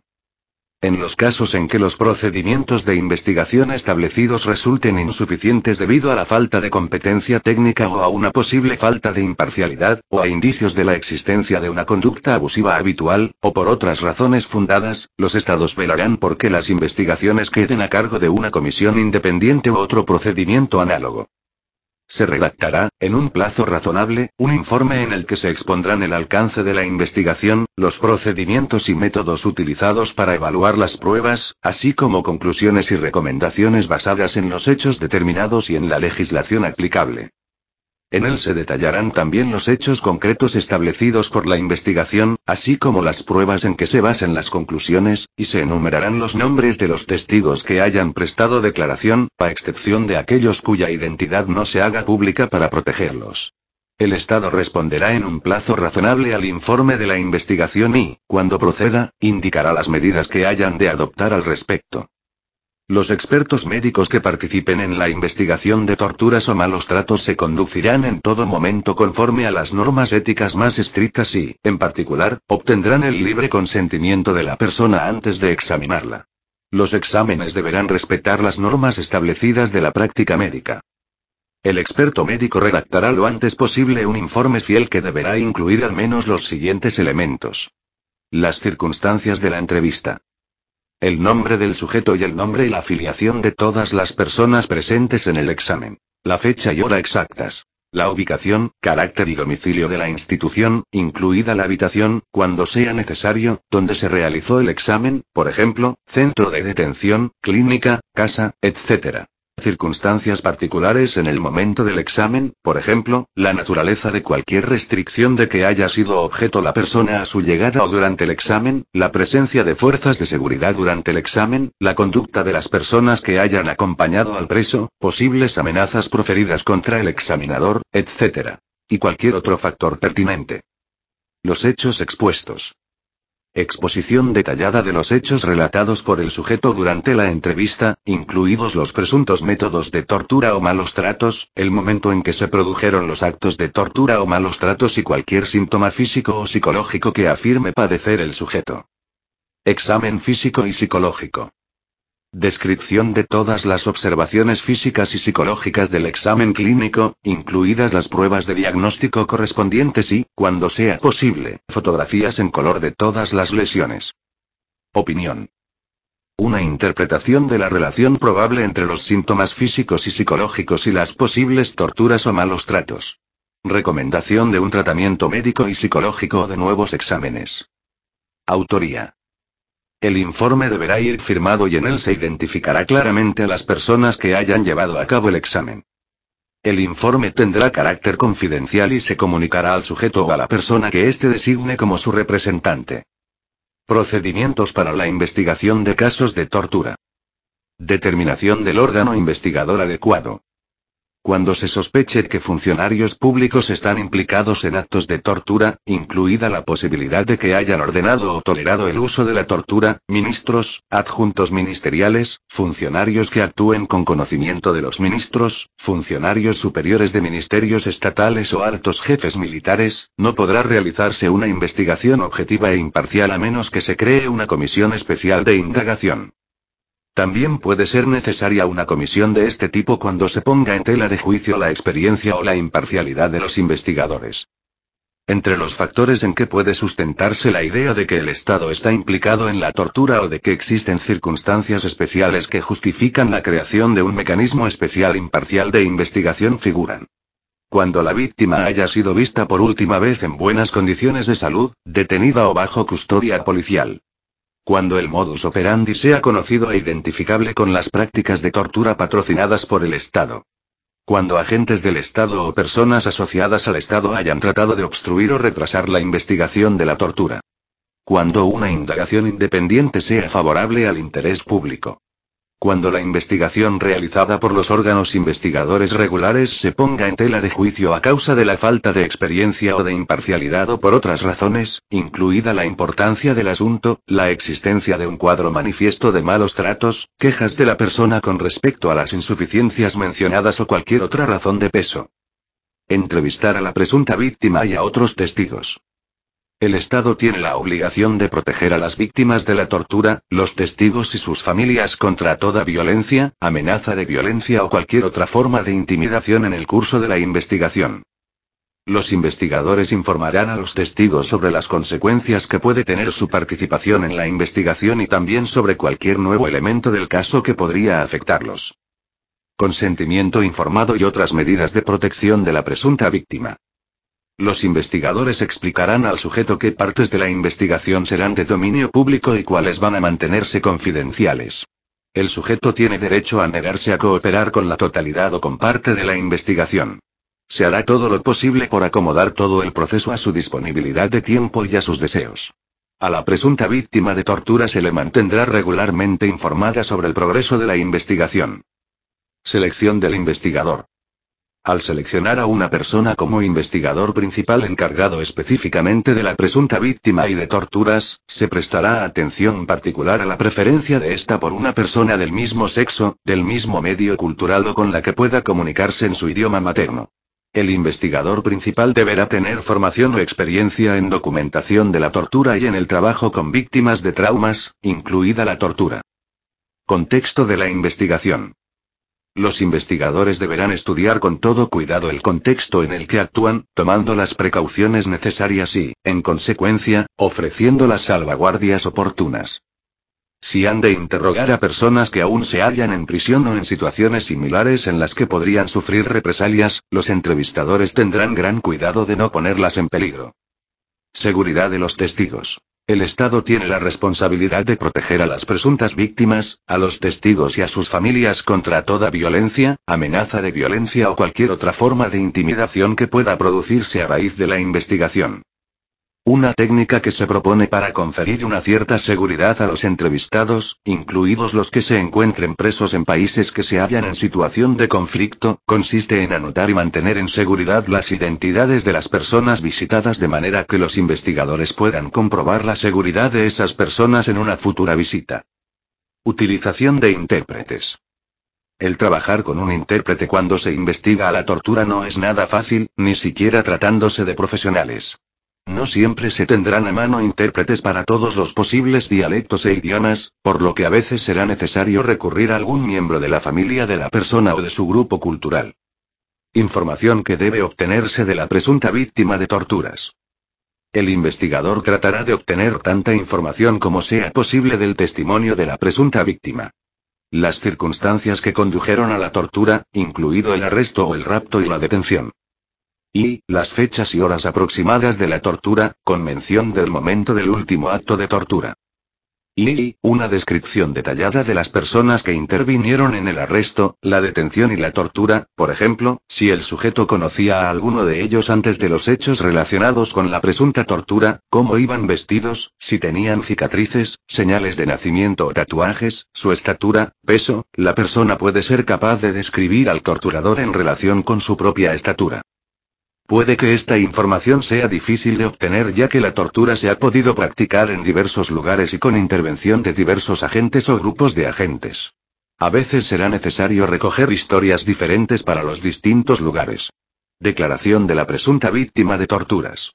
A: En los casos en que los procedimientos de investigación establecidos resulten insuficientes debido a la falta de competencia técnica o a una posible falta de imparcialidad, o a indicios de la existencia de una conducta abusiva habitual, o por otras razones fundadas, los Estados velarán por que las investigaciones queden a cargo de una comisión independiente u otro procedimiento análogo. Se redactará, en un plazo razonable, un informe en el que se expondrán el alcance de la investigación, los procedimientos y métodos utilizados para evaluar las pruebas, así como conclusiones y recomendaciones basadas en los hechos determinados y en la legislación aplicable. En él se detallarán también los hechos concretos establecidos por la investigación, así como las pruebas en que se basen las conclusiones, y se enumerarán los nombres de los testigos que hayan prestado declaración, a excepción de aquellos cuya identidad no se haga pública para protegerlos. El Estado responderá en un plazo razonable al informe de la investigación y, cuando proceda, indicará las medidas que hayan de adoptar al respecto. Los expertos médicos que participen en la investigación de torturas o malos tratos se conducirán en todo momento conforme a las normas éticas más estrictas y, en particular, obtendrán el libre consentimiento de la persona antes de examinarla. Los exámenes deberán respetar las normas establecidas de la práctica médica. El experto médico redactará lo antes posible un informe fiel que deberá incluir al menos los siguientes elementos: las circunstancias de la entrevista, el nombre del sujeto y el nombre y la afiliación de todas las personas presentes en el examen, la fecha y hora exactas, la ubicación, carácter y domicilio de la institución, incluida la habitación, cuando sea necesario, donde se realizó el examen, por ejemplo, centro de detención, clínica, casa, etcétera. Circunstancias particulares en el momento del examen, por ejemplo, la naturaleza de cualquier restricción de que haya sido objeto la persona a su llegada o durante el examen, la presencia de fuerzas de seguridad durante el examen, la conducta de las personas que hayan acompañado al preso, posibles amenazas proferidas contra el examinador, etcétera. Y cualquier otro factor pertinente. Los hechos expuestos. Exposición detallada de los hechos relatados por el sujeto durante la entrevista, incluidos los presuntos métodos de tortura o malos tratos, el momento en que se produjeron los actos de tortura o malos tratos y cualquier síntoma físico o psicológico que afirme padecer el sujeto. Examen físico y psicológico. Descripción de todas las observaciones físicas y psicológicas del examen clínico, incluidas las pruebas de diagnóstico correspondientes y, cuando sea posible, fotografías en color de todas las lesiones. Opinión. Una interpretación de la relación probable entre los síntomas físicos y psicológicos y las posibles torturas o malos tratos. Recomendación de un tratamiento médico y psicológico o de nuevos exámenes. Autoría. El informe deberá ir firmado y en él se identificará claramente a las personas que hayan llevado a cabo el examen. El informe tendrá carácter confidencial y se comunicará al sujeto o a la persona que éste designe como su representante. Procedimientos para la investigación de casos de tortura. Determinación del órgano investigador adecuado. Cuando se sospeche que funcionarios públicos están implicados en actos de tortura, incluida la posibilidad de que hayan ordenado o tolerado el uso de la tortura, ministros, adjuntos ministeriales, funcionarios que actúen con conocimiento de los ministros, funcionarios superiores de ministerios estatales o altos jefes militares, no podrá realizarse una investigación objetiva e imparcial a menos que se cree una comisión especial de indagación. También puede ser necesaria una comisión de este tipo cuando se ponga en tela de juicio la experiencia o la imparcialidad de los investigadores. Entre los factores en que puede sustentarse la idea de que el Estado está implicado en la tortura o de que existen circunstancias especiales que justifican la creación de un mecanismo especial imparcial de investigación figuran: cuando la víctima haya sido vista por última vez en buenas condiciones de salud, detenida o bajo custodia policial. Cuando el modus operandi sea conocido e identificable con las prácticas de tortura patrocinadas por el Estado. Cuando agentes del Estado o personas asociadas al Estado hayan tratado de obstruir o retrasar la investigación de la tortura. Cuando una indagación independiente sea favorable al interés público. Cuando la investigación realizada por los órganos investigadores regulares se ponga en tela de juicio a causa de la falta de experiencia o de imparcialidad o por otras razones, incluida la importancia del asunto, la existencia de un cuadro manifiesto de malos tratos, quejas de la persona con respecto a las insuficiencias mencionadas o cualquier otra razón de peso. Entrevistar a la presunta víctima y a otros testigos. El Estado tiene la obligación de proteger a las víctimas de la tortura, los testigos y sus familias contra toda violencia, amenaza de violencia o cualquier otra forma de intimidación en el curso de la investigación. Los investigadores informarán a los testigos sobre las consecuencias que puede tener su participación en la investigación y también sobre cualquier nuevo elemento del caso que podría afectarlos. Consentimiento informado y otras medidas de protección de la presunta víctima. Los investigadores explicarán al sujeto qué partes de la investigación serán de dominio público y cuáles van a mantenerse confidenciales. El sujeto tiene derecho a negarse a cooperar con la totalidad o con parte de la investigación. Se hará todo lo posible por acomodar todo el proceso a su disponibilidad de tiempo y a sus deseos. A la presunta víctima de tortura se le mantendrá regularmente informada sobre el progreso de la investigación. Selección del investigador. Al seleccionar a una persona como investigador principal encargado específicamente de la presunta víctima y de torturas, se prestará atención particular a la preferencia de ésta por una persona del mismo sexo, del mismo medio cultural o con la que pueda comunicarse en su idioma materno. El investigador principal deberá tener formación o experiencia en documentación de la tortura y en el trabajo con víctimas de traumas, incluida la tortura. Contexto de la investigación. Los investigadores deberán estudiar con todo cuidado el contexto en el que actúan, tomando las precauciones necesarias y, en consecuencia, ofreciendo las salvaguardias oportunas. Si han de interrogar a personas que aún se hallan en prisión o en situaciones similares en las que podrían sufrir represalias, los entrevistadores tendrán gran cuidado de no ponerlas en peligro. Seguridad de los testigos. El Estado tiene la responsabilidad de proteger a las presuntas víctimas, a los testigos y a sus familias contra toda violencia, amenaza de violencia o cualquier otra forma de intimidación que pueda producirse a raíz de la investigación. Una técnica que se propone para conferir una cierta seguridad a los entrevistados, incluidos los que se encuentren presos en países que se hallan en situación de conflicto, consiste en anotar y mantener en seguridad las identidades de las personas visitadas de manera que los investigadores puedan comprobar la seguridad de esas personas en una futura visita. Utilización de intérpretes. El trabajar con un intérprete cuando se investiga a la tortura no es nada fácil, ni siquiera tratándose de profesionales. No siempre se tendrán a mano intérpretes para todos los posibles dialectos e idiomas, por lo que a veces será necesario recurrir a algún miembro de la familia de la persona o de su grupo cultural. Información que debe obtenerse de la presunta víctima de torturas. El investigador tratará de obtener tanta información como sea posible del testimonio de la presunta víctima. Las circunstancias que condujeron a la tortura, incluido el arresto o el rapto y la detención. Y, las fechas y horas aproximadas de la tortura, con mención del momento del último acto de tortura. Y, una descripción detallada de las personas que intervinieron en el arresto, la detención y la tortura, por ejemplo, si el sujeto conocía a alguno de ellos antes de los hechos relacionados con la presunta tortura, cómo iban vestidos, si tenían cicatrices, señales de nacimiento o tatuajes, su estatura, peso. La persona puede ser capaz de describir al torturador en relación con su propia estatura. Puede que esta información sea difícil de obtener ya que la tortura se ha podido practicar en diversos lugares y con intervención de diversos agentes o grupos de agentes. A veces será necesario recoger historias diferentes para los distintos lugares. Declaración de la presunta víctima de torturas.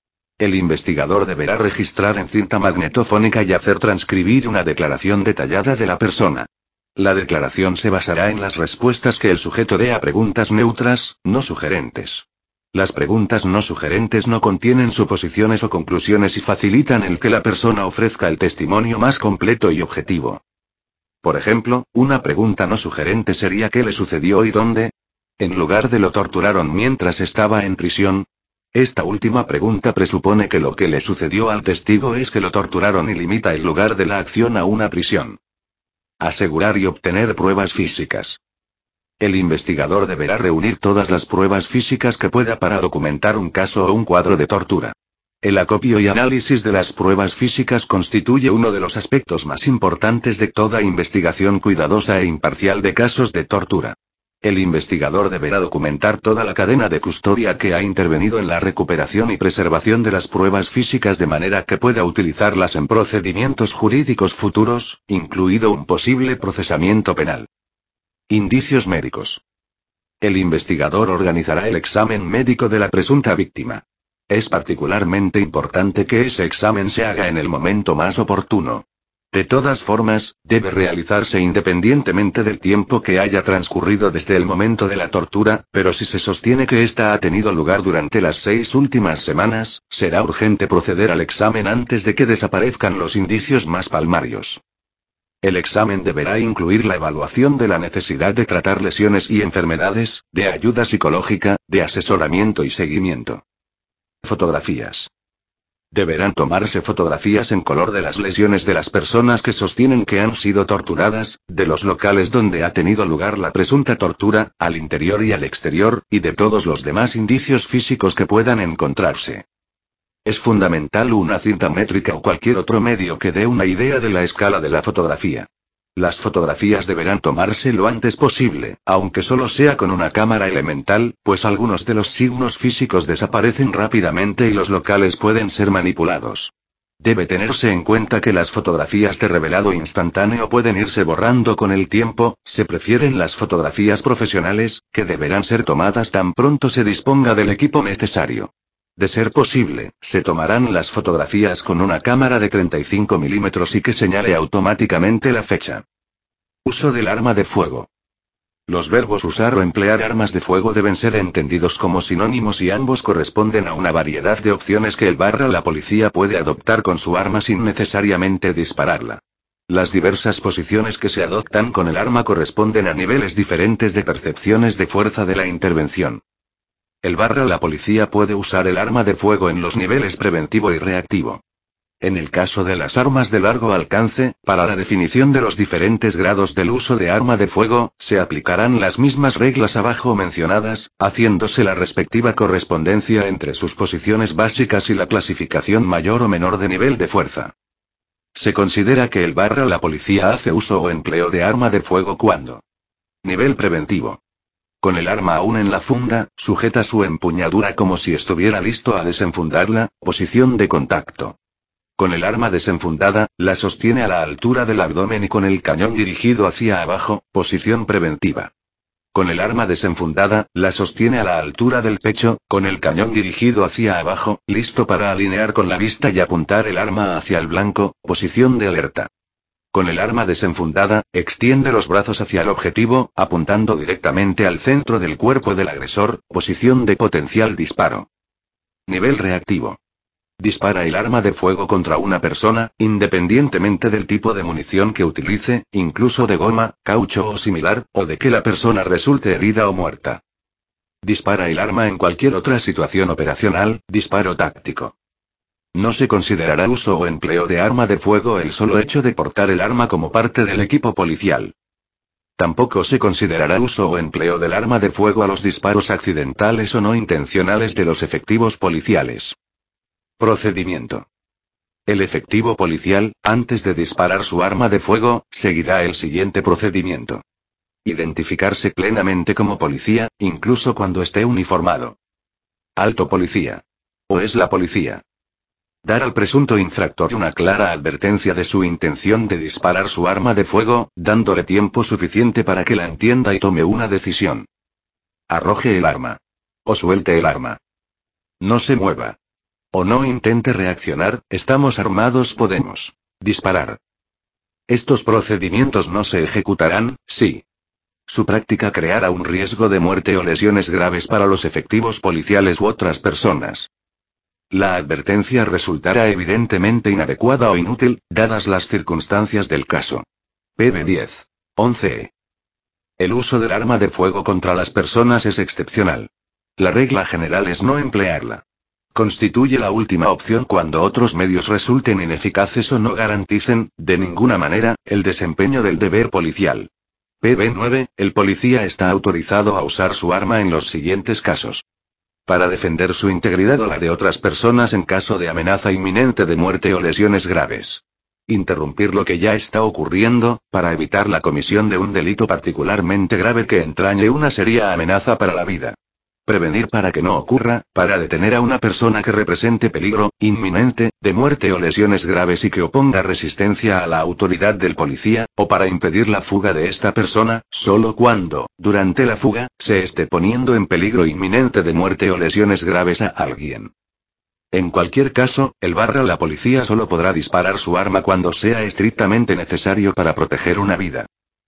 A: El investigador deberá registrar en cinta magnetofónica y hacer transcribir una declaración detallada de la persona. La declaración se basará en las respuestas que el sujeto dé a preguntas neutras, no sugerentes. Las preguntas no sugerentes no contienen suposiciones o conclusiones y facilitan el que la persona ofrezca el testimonio más completo y objetivo. Por ejemplo, una pregunta no sugerente sería ¿qué le sucedió y dónde? En lugar de ¿lo torturaron mientras estaba en prisión? Esta última pregunta presupone que lo que le sucedió al testigo es que lo torturaron y limita el lugar de la acción a una prisión. Asegurar y obtener pruebas físicas. El investigador deberá reunir todas las pruebas físicas que pueda para documentar un caso o un cuadro de tortura. El acopio y análisis de las pruebas físicas constituye uno de los aspectos más importantes de toda investigación cuidadosa e imparcial de casos de tortura. El investigador deberá documentar toda la cadena de custodia que ha intervenido en la recuperación y preservación de las pruebas físicas de manera que pueda utilizarlas en procedimientos jurídicos futuros, incluido un posible procesamiento penal. Indicios médicos. El investigador organizará el examen médico de la presunta víctima. Es particularmente importante que ese examen se haga en el momento más oportuno. De todas formas, debe realizarse independientemente del tiempo que haya transcurrido desde el momento de la tortura, pero si se sostiene que ésta ha tenido lugar durante las seis últimas semanas, será urgente proceder al examen antes de que desaparezcan los indicios más palmarios. El examen deberá incluir la evaluación de la necesidad de tratar lesiones y enfermedades, de ayuda psicológica, de asesoramiento y seguimiento. Fotografías. Deberán tomarse fotografías en color de las lesiones de las personas que sostienen que han sido torturadas, de los locales donde ha tenido lugar la presunta tortura, al interior y al exterior, y de todos los demás indicios físicos que puedan encontrarse. Es fundamental una cinta métrica o cualquier otro medio que dé una idea de la escala de la fotografía. Las fotografías deberán tomarse lo antes posible, aunque solo sea con una cámara elemental, pues algunos de los signos físicos desaparecen rápidamente y los locales pueden ser manipulados. Debe tenerse en cuenta que las fotografías de revelado instantáneo pueden irse borrando con el tiempo, se prefieren las fotografías profesionales, que deberán ser tomadas tan pronto se disponga del equipo necesario. De ser posible, se tomarán las fotografías con una cámara de treinta y cinco milímetros y que señale automáticamente la fecha. Uso del arma de fuego. Los verbos usar o emplear armas de fuego deben ser entendidos como sinónimos y ambos corresponden a una variedad de opciones que el barra la policía puede adoptar con su arma sin necesariamente dispararla. Las diversas posiciones que se adoptan con el arma corresponden a niveles diferentes de percepciones de fuerza de la intervención. El barra la policía puede usar el arma de fuego en los niveles preventivo y reactivo. En el caso de las armas de largo alcance, para la definición de los diferentes grados del uso de arma de fuego, se aplicarán las mismas reglas abajo mencionadas, haciéndose la respectiva correspondencia entre sus posiciones básicas y la clasificación mayor o menor de nivel de fuerza. Se considera que el barra la policía hace uso o empleo de arma de fuego cuando. Nivel preventivo. Con el arma aún en la funda, sujeta su empuñadura como si estuviera listo a desenfundarla, posición de contacto. Con el arma desenfundada, la sostiene a la altura del abdomen y con el cañón dirigido hacia abajo, posición preventiva. Con el arma desenfundada, la sostiene a la altura del pecho, con el cañón dirigido hacia abajo, listo para alinear con la vista y apuntar el arma hacia el blanco, posición de alerta. Con el arma desenfundada, extiende los brazos hacia el objetivo, apuntando directamente al centro del cuerpo del agresor, posición de potencial disparo. Nivel reactivo. Dispara el arma de fuego contra una persona, independientemente del tipo de munición que utilice, incluso de goma, caucho o similar, o de que la persona resulte herida o muerta. Dispara el arma en cualquier otra situación operacional, disparo táctico. No se considerará uso o empleo de arma de fuego el solo hecho de portar el arma como parte del equipo policial. Tampoco se considerará uso o empleo del arma de fuego a los disparos accidentales o no intencionales de los efectivos policiales. Procedimiento. El efectivo policial, antes de disparar su arma de fuego, seguirá el siguiente procedimiento. Identificarse plenamente como policía, incluso cuando esté uniformado. Alto policía. O es la policía. Dar al presunto infractor una clara advertencia de su intención de disparar su arma de fuego, dándole tiempo suficiente para que la entienda y tome una decisión. Arroje el arma. O suelte el arma. No se mueva. O no intente reaccionar, estamos armados, podemos disparar. Estos procedimientos no se ejecutarán, si su práctica creara un riesgo de muerte o lesiones graves para los efectivos policiales u otras personas. La advertencia resultará evidentemente inadecuada o inútil, dadas las circunstancias del caso. P B diez. once E. El uso del arma de fuego contra las personas es excepcional. La regla general es no emplearla. Constituye la última opción cuando otros medios resulten ineficaces o no garanticen, de ninguna manera, el desempeño del deber policial. P B nueve. El policía está autorizado a usar su arma en los siguientes casos. Para defender su integridad o la de otras personas en caso de amenaza inminente de muerte o lesiones graves. Interrumpir lo que ya está ocurriendo, para evitar la comisión de un delito particularmente grave que entrañe una seria amenaza para la vida. Prevenir para que no ocurra, para detener a una persona que represente peligro inminente, de muerte o lesiones graves y que oponga resistencia a la autoridad del policía, o para impedir la fuga de esta persona, solo cuando, durante la fuga, se esté poniendo en peligro inminente de muerte o lesiones graves a alguien. En cualquier caso, el barra la policía solo podrá disparar su arma cuando sea estrictamente necesario para proteger una vida.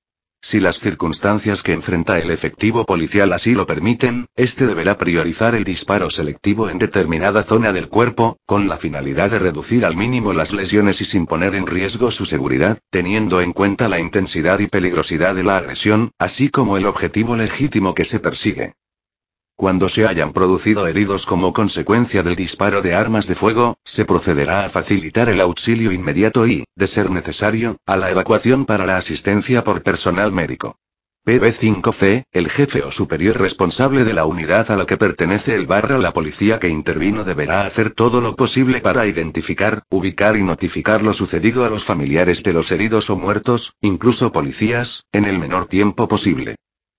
A: Si las circunstancias que enfrenta el efectivo policial así lo permiten, este deberá priorizar el disparo selectivo en determinada zona del cuerpo, con la finalidad de reducir al mínimo las lesiones y sin poner en riesgo su seguridad, teniendo en cuenta la intensidad y peligrosidad de la agresión, así como el objetivo legítimo que se persigue. Cuando se hayan producido heridos como consecuencia del disparo de armas de fuego, se procederá a facilitar el auxilio inmediato y, de ser necesario, a la evacuación para la asistencia por personal médico. P B cinco C. El jefe o superior responsable de la unidad a la que pertenece el barra la policía que intervino deberá hacer todo lo posible para identificar, ubicar y notificar lo sucedido a los familiares de los heridos o muertos, incluso policías, en el menor tiempo posible.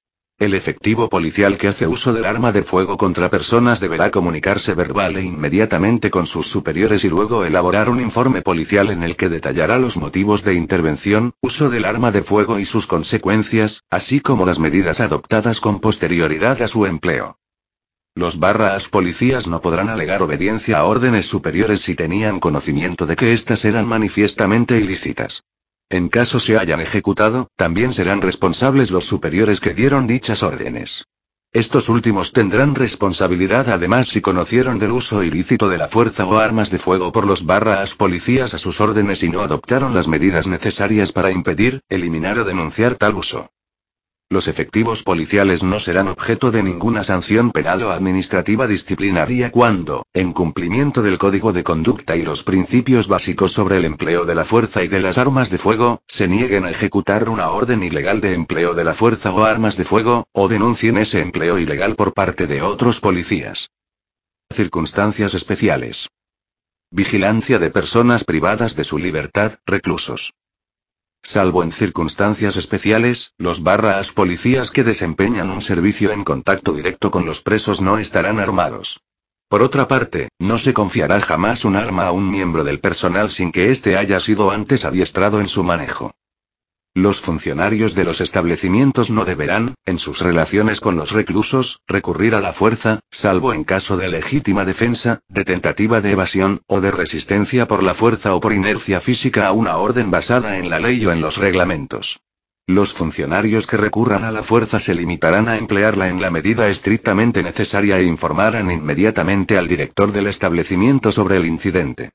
A: El efectivo policial que hace uso del arma de fuego contra personas deberá comunicarse verbal e inmediatamente con sus superiores y luego elaborar un informe policial en el que detallará los motivos de intervención, uso del arma de fuego y sus consecuencias, así como las medidas adoptadas con posterioridad a su empleo. Los barras policías no podrán alegar obediencia a órdenes superiores si tenían conocimiento de que éstas eran manifiestamente ilícitas. En caso se hayan ejecutado, también serán responsables los superiores que dieron dichas órdenes. Estos últimos tendrán responsabilidad además si conocieron del uso ilícito de la fuerza o armas de fuego por los barras policías a sus órdenes y no adoptaron las medidas necesarias para impedir, eliminar o denunciar tal uso. Los efectivos policiales no serán objeto de ninguna sanción penal o administrativa disciplinaria cuando, en cumplimiento del Código de Conducta y los principios básicos sobre el empleo de la fuerza y de las armas de fuego, se nieguen a ejecutar una orden ilegal de empleo de la fuerza o armas de fuego, o denuncien ese empleo ilegal por parte de otros policías. Circunstancias especiales. Vigilancia de personas privadas de su libertad, reclusos. Salvo en circunstancias especiales, los barras policías que desempeñan un servicio en contacto directo con los presos no estarán armados. Por otra parte, no se confiará jamás un arma a un miembro del personal sin que éste haya sido antes adiestrado en su manejo. Los funcionarios de los establecimientos no deberán, en sus relaciones con los reclusos, recurrir a la fuerza, salvo en caso de legítima defensa, de tentativa de evasión, o de resistencia por la fuerza o por inercia física a una orden basada en la ley o en los reglamentos. Los funcionarios que recurran a la fuerza se limitarán a emplearla en la medida estrictamente necesaria e informarán inmediatamente al director del establecimiento sobre el incidente.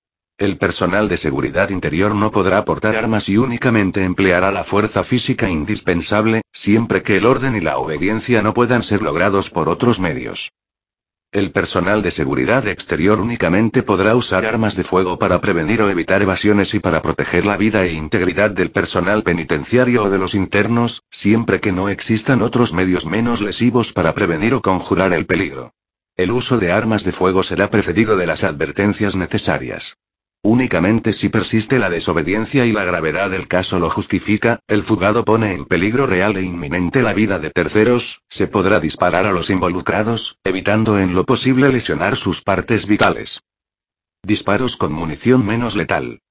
A: El personal de seguridad interior no podrá portar armas y únicamente empleará la fuerza física indispensable, siempre que el orden y la obediencia no puedan ser logrados por otros medios. El personal de seguridad exterior únicamente podrá usar armas de fuego para prevenir o evitar evasiones y para proteger la vida e integridad del personal penitenciario o de los internos, siempre que no existan otros medios menos lesivos para prevenir o conjurar el peligro. El uso de armas de fuego será precedido de las advertencias necesarias. Únicamente si persiste la desobediencia y la gravedad del caso lo justifica, el fugado pone en peligro real e inminente la vida de terceros, se podrá disparar a los involucrados, evitando en lo posible lesionar sus partes vitales. Disparos con munición menos letal.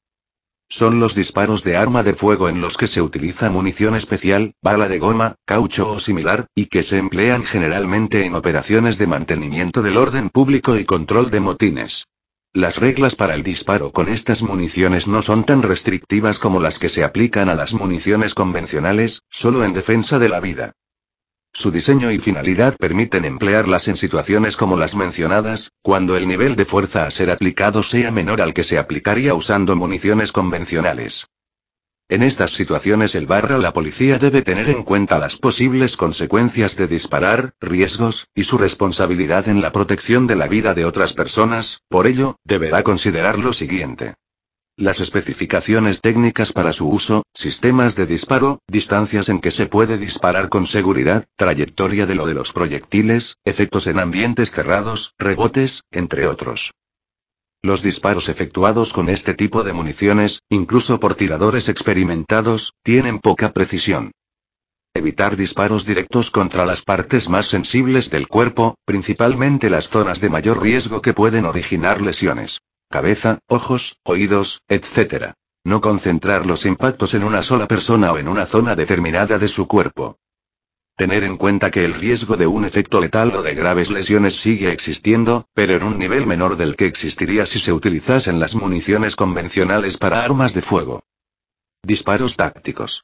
A: Son los disparos de arma de fuego en los que se utiliza munición especial, bala de goma, caucho o similar, y que se emplean generalmente en operaciones de mantenimiento del orden público y control de motines. Las reglas para el disparo con estas municiones no son tan restrictivas como las que se aplican a las municiones convencionales, solo en defensa de la vida. Su diseño y finalidad permiten emplearlas en situaciones como las mencionadas, cuando el nivel de fuerza a ser aplicado sea menor al que se aplicaría usando municiones convencionales. En estas situaciones el barra la policía debe tener en cuenta las posibles consecuencias de disparar, riesgos, y su responsabilidad en la protección de la vida de otras personas, por ello, deberá considerar lo siguiente. Las especificaciones técnicas para su uso, sistemas de disparo, distancias en que se puede disparar con seguridad, trayectoria de lo de los proyectiles, efectos en ambientes cerrados, rebotes, entre otros. Los disparos efectuados con este tipo de municiones, incluso por tiradores experimentados, tienen poca precisión. Evitar disparos directos contra las partes más sensibles del cuerpo, principalmente las zonas de mayor riesgo que pueden originar lesiones. Cabeza, ojos, oídos, etcétera. No concentrar los impactos en una sola persona o en una zona determinada de su cuerpo. Tener en cuenta que el riesgo de un efecto letal o de graves lesiones sigue existiendo, pero en un nivel menor del que existiría si se utilizasen las municiones convencionales para armas de fuego. Disparos tácticos.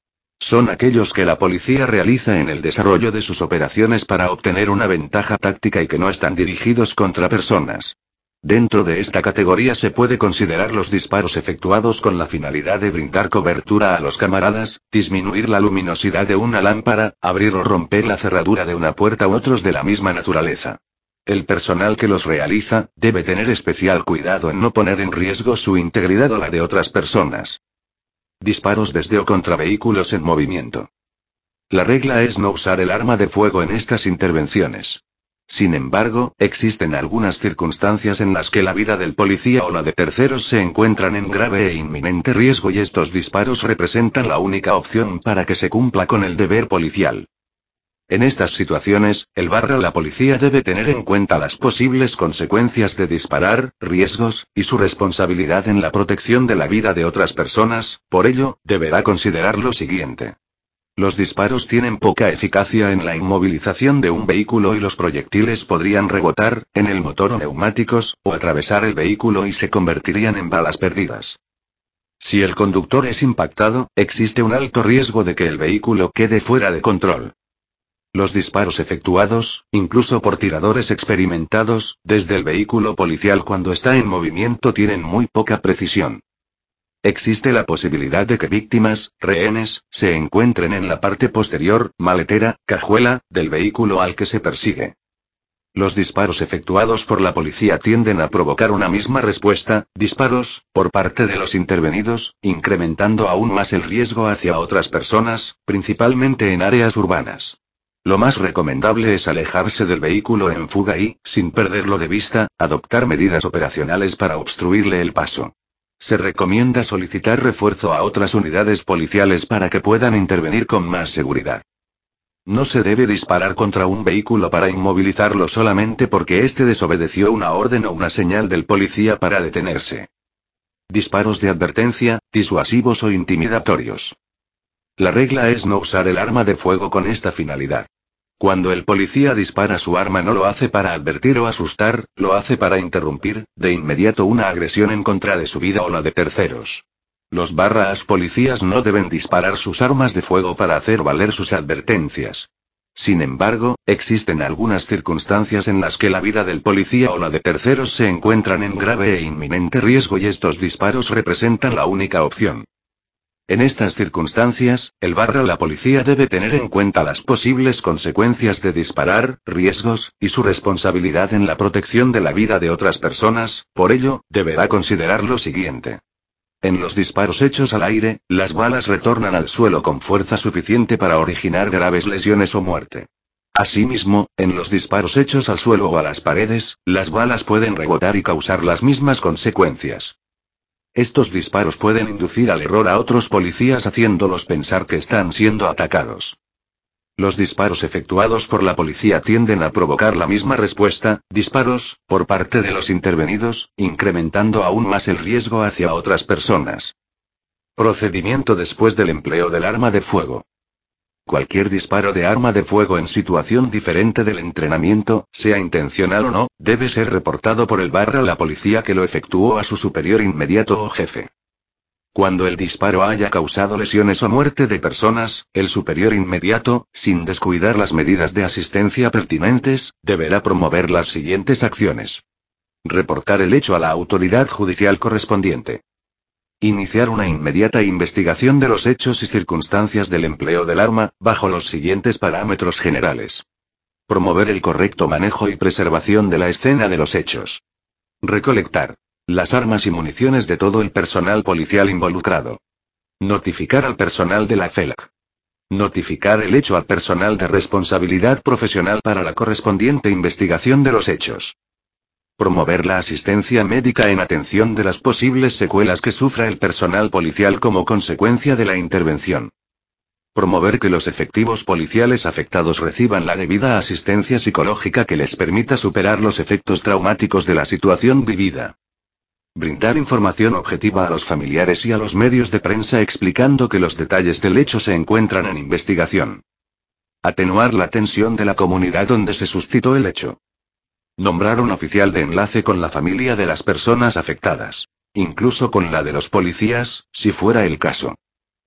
A: Son aquellos que la policía realiza en el desarrollo de sus operaciones para obtener una ventaja táctica y que no están dirigidos contra personas. Dentro de esta categoría se puede considerar los disparos efectuados con la finalidad de brindar cobertura a los camaradas, disminuir la luminosidad de una lámpara, abrir o romper la cerradura de una puerta u otros de la misma naturaleza. El personal que los realiza, debe tener especial cuidado en no poner en riesgo su integridad o la de otras personas. Disparos desde o contra vehículos en movimiento. La regla es no usar el arma de fuego en estas intervenciones. Sin embargo, existen algunas circunstancias en las que la vida del policía o la de terceros se encuentran en grave e inminente riesgo y estos disparos representan la única opción para que se cumpla con el deber policial. En estas situaciones, el barra la policía debe tener en cuenta las posibles consecuencias de disparar, riesgos, y su responsabilidad en la protección de la vida de otras personas, por ello, deberá considerar lo siguiente. Los disparos tienen poca eficacia en la inmovilización de un vehículo y los proyectiles podrían rebotar, en el motor o neumáticos, o atravesar el vehículo y se convertirían en balas perdidas. Si el conductor es impactado, existe un alto riesgo de que el vehículo quede fuera de control. Los disparos efectuados, incluso por tiradores experimentados, desde el vehículo policial cuando está en movimiento tienen muy poca precisión. Existe la posibilidad de que víctimas, rehenes, se encuentren en la parte posterior, maletera, cajuela, del vehículo al que se persigue. Los disparos efectuados por la policía tienden a provocar una misma respuesta, disparos, por parte de los intervenidos, incrementando aún más el riesgo hacia otras personas, principalmente en áreas urbanas. Lo más recomendable es alejarse del vehículo en fuga y, sin perderlo de vista, adoptar medidas operacionales para obstruirle el paso. Se recomienda solicitar refuerzo a otras unidades policiales para que puedan intervenir con más seguridad. No se debe disparar contra un vehículo para inmovilizarlo solamente porque éste desobedeció una orden o una señal del policía para detenerse. Disparos de advertencia, disuasivos o intimidatorios. La regla es no usar el arma de fuego con esta finalidad. Cuando el policía dispara su arma no lo hace para advertir o asustar, lo hace para interrumpir, de inmediato una agresión en contra de su vida o la de terceros. Los barras policías no deben disparar sus armas de fuego para hacer valer sus advertencias. Sin embargo, existen algunas circunstancias en las que la vida del policía o la de terceros se encuentran en grave e inminente riesgo y estos disparos representan la única opción. En estas circunstancias, el barra la policía debe tener en cuenta las posibles consecuencias de disparar, riesgos, y su responsabilidad en la protección de la vida de otras personas, por ello, deberá considerar lo siguiente. En los disparos hechos al aire, las balas retornan al suelo con fuerza suficiente para originar graves lesiones o muerte. Asimismo, en los disparos hechos al suelo o a las paredes, las balas pueden rebotar y causar las mismas consecuencias. Estos disparos pueden inducir al error a otros policías haciéndolos pensar que están siendo atacados. Los disparos efectuados por la policía tienden a provocar la misma respuesta, disparos, por parte de los intervenidos, incrementando aún más el riesgo hacia otras personas. Procedimiento después del empleo del arma de fuego. Cualquier disparo de arma de fuego en situación diferente del entrenamiento, sea intencional o no, debe ser reportado por el barra a la policía que lo efectuó a su superior inmediato o jefe. Cuando el disparo haya causado lesiones o muerte de personas, el superior inmediato, sin descuidar las medidas de asistencia pertinentes, deberá promover las siguientes acciones. Reportar el hecho a la autoridad judicial correspondiente. Iniciar una inmediata investigación de los hechos y circunstancias del empleo del arma, bajo los siguientes parámetros generales. Promover el correcto manejo y preservación de la escena de los hechos. Recolectar las armas y municiones de todo el personal policial involucrado. Notificar al personal de la F E L C. Notificar el hecho al personal de responsabilidad profesional para la correspondiente investigación de los hechos. Promover la asistencia médica en atención de las posibles secuelas que sufra el personal policial como consecuencia de la intervención. Promover que los efectivos policiales afectados reciban la debida asistencia psicológica que les permita superar los efectos traumáticos de la situación vivida. Brindar información objetiva a los familiares y a los medios de prensa explicando que los detalles del hecho se encuentran en investigación. Atenuar la tensión de la comunidad donde se suscitó el hecho. Nombrar un oficial de enlace con la familia de las personas afectadas. Incluso con la de los policías, si fuera el caso.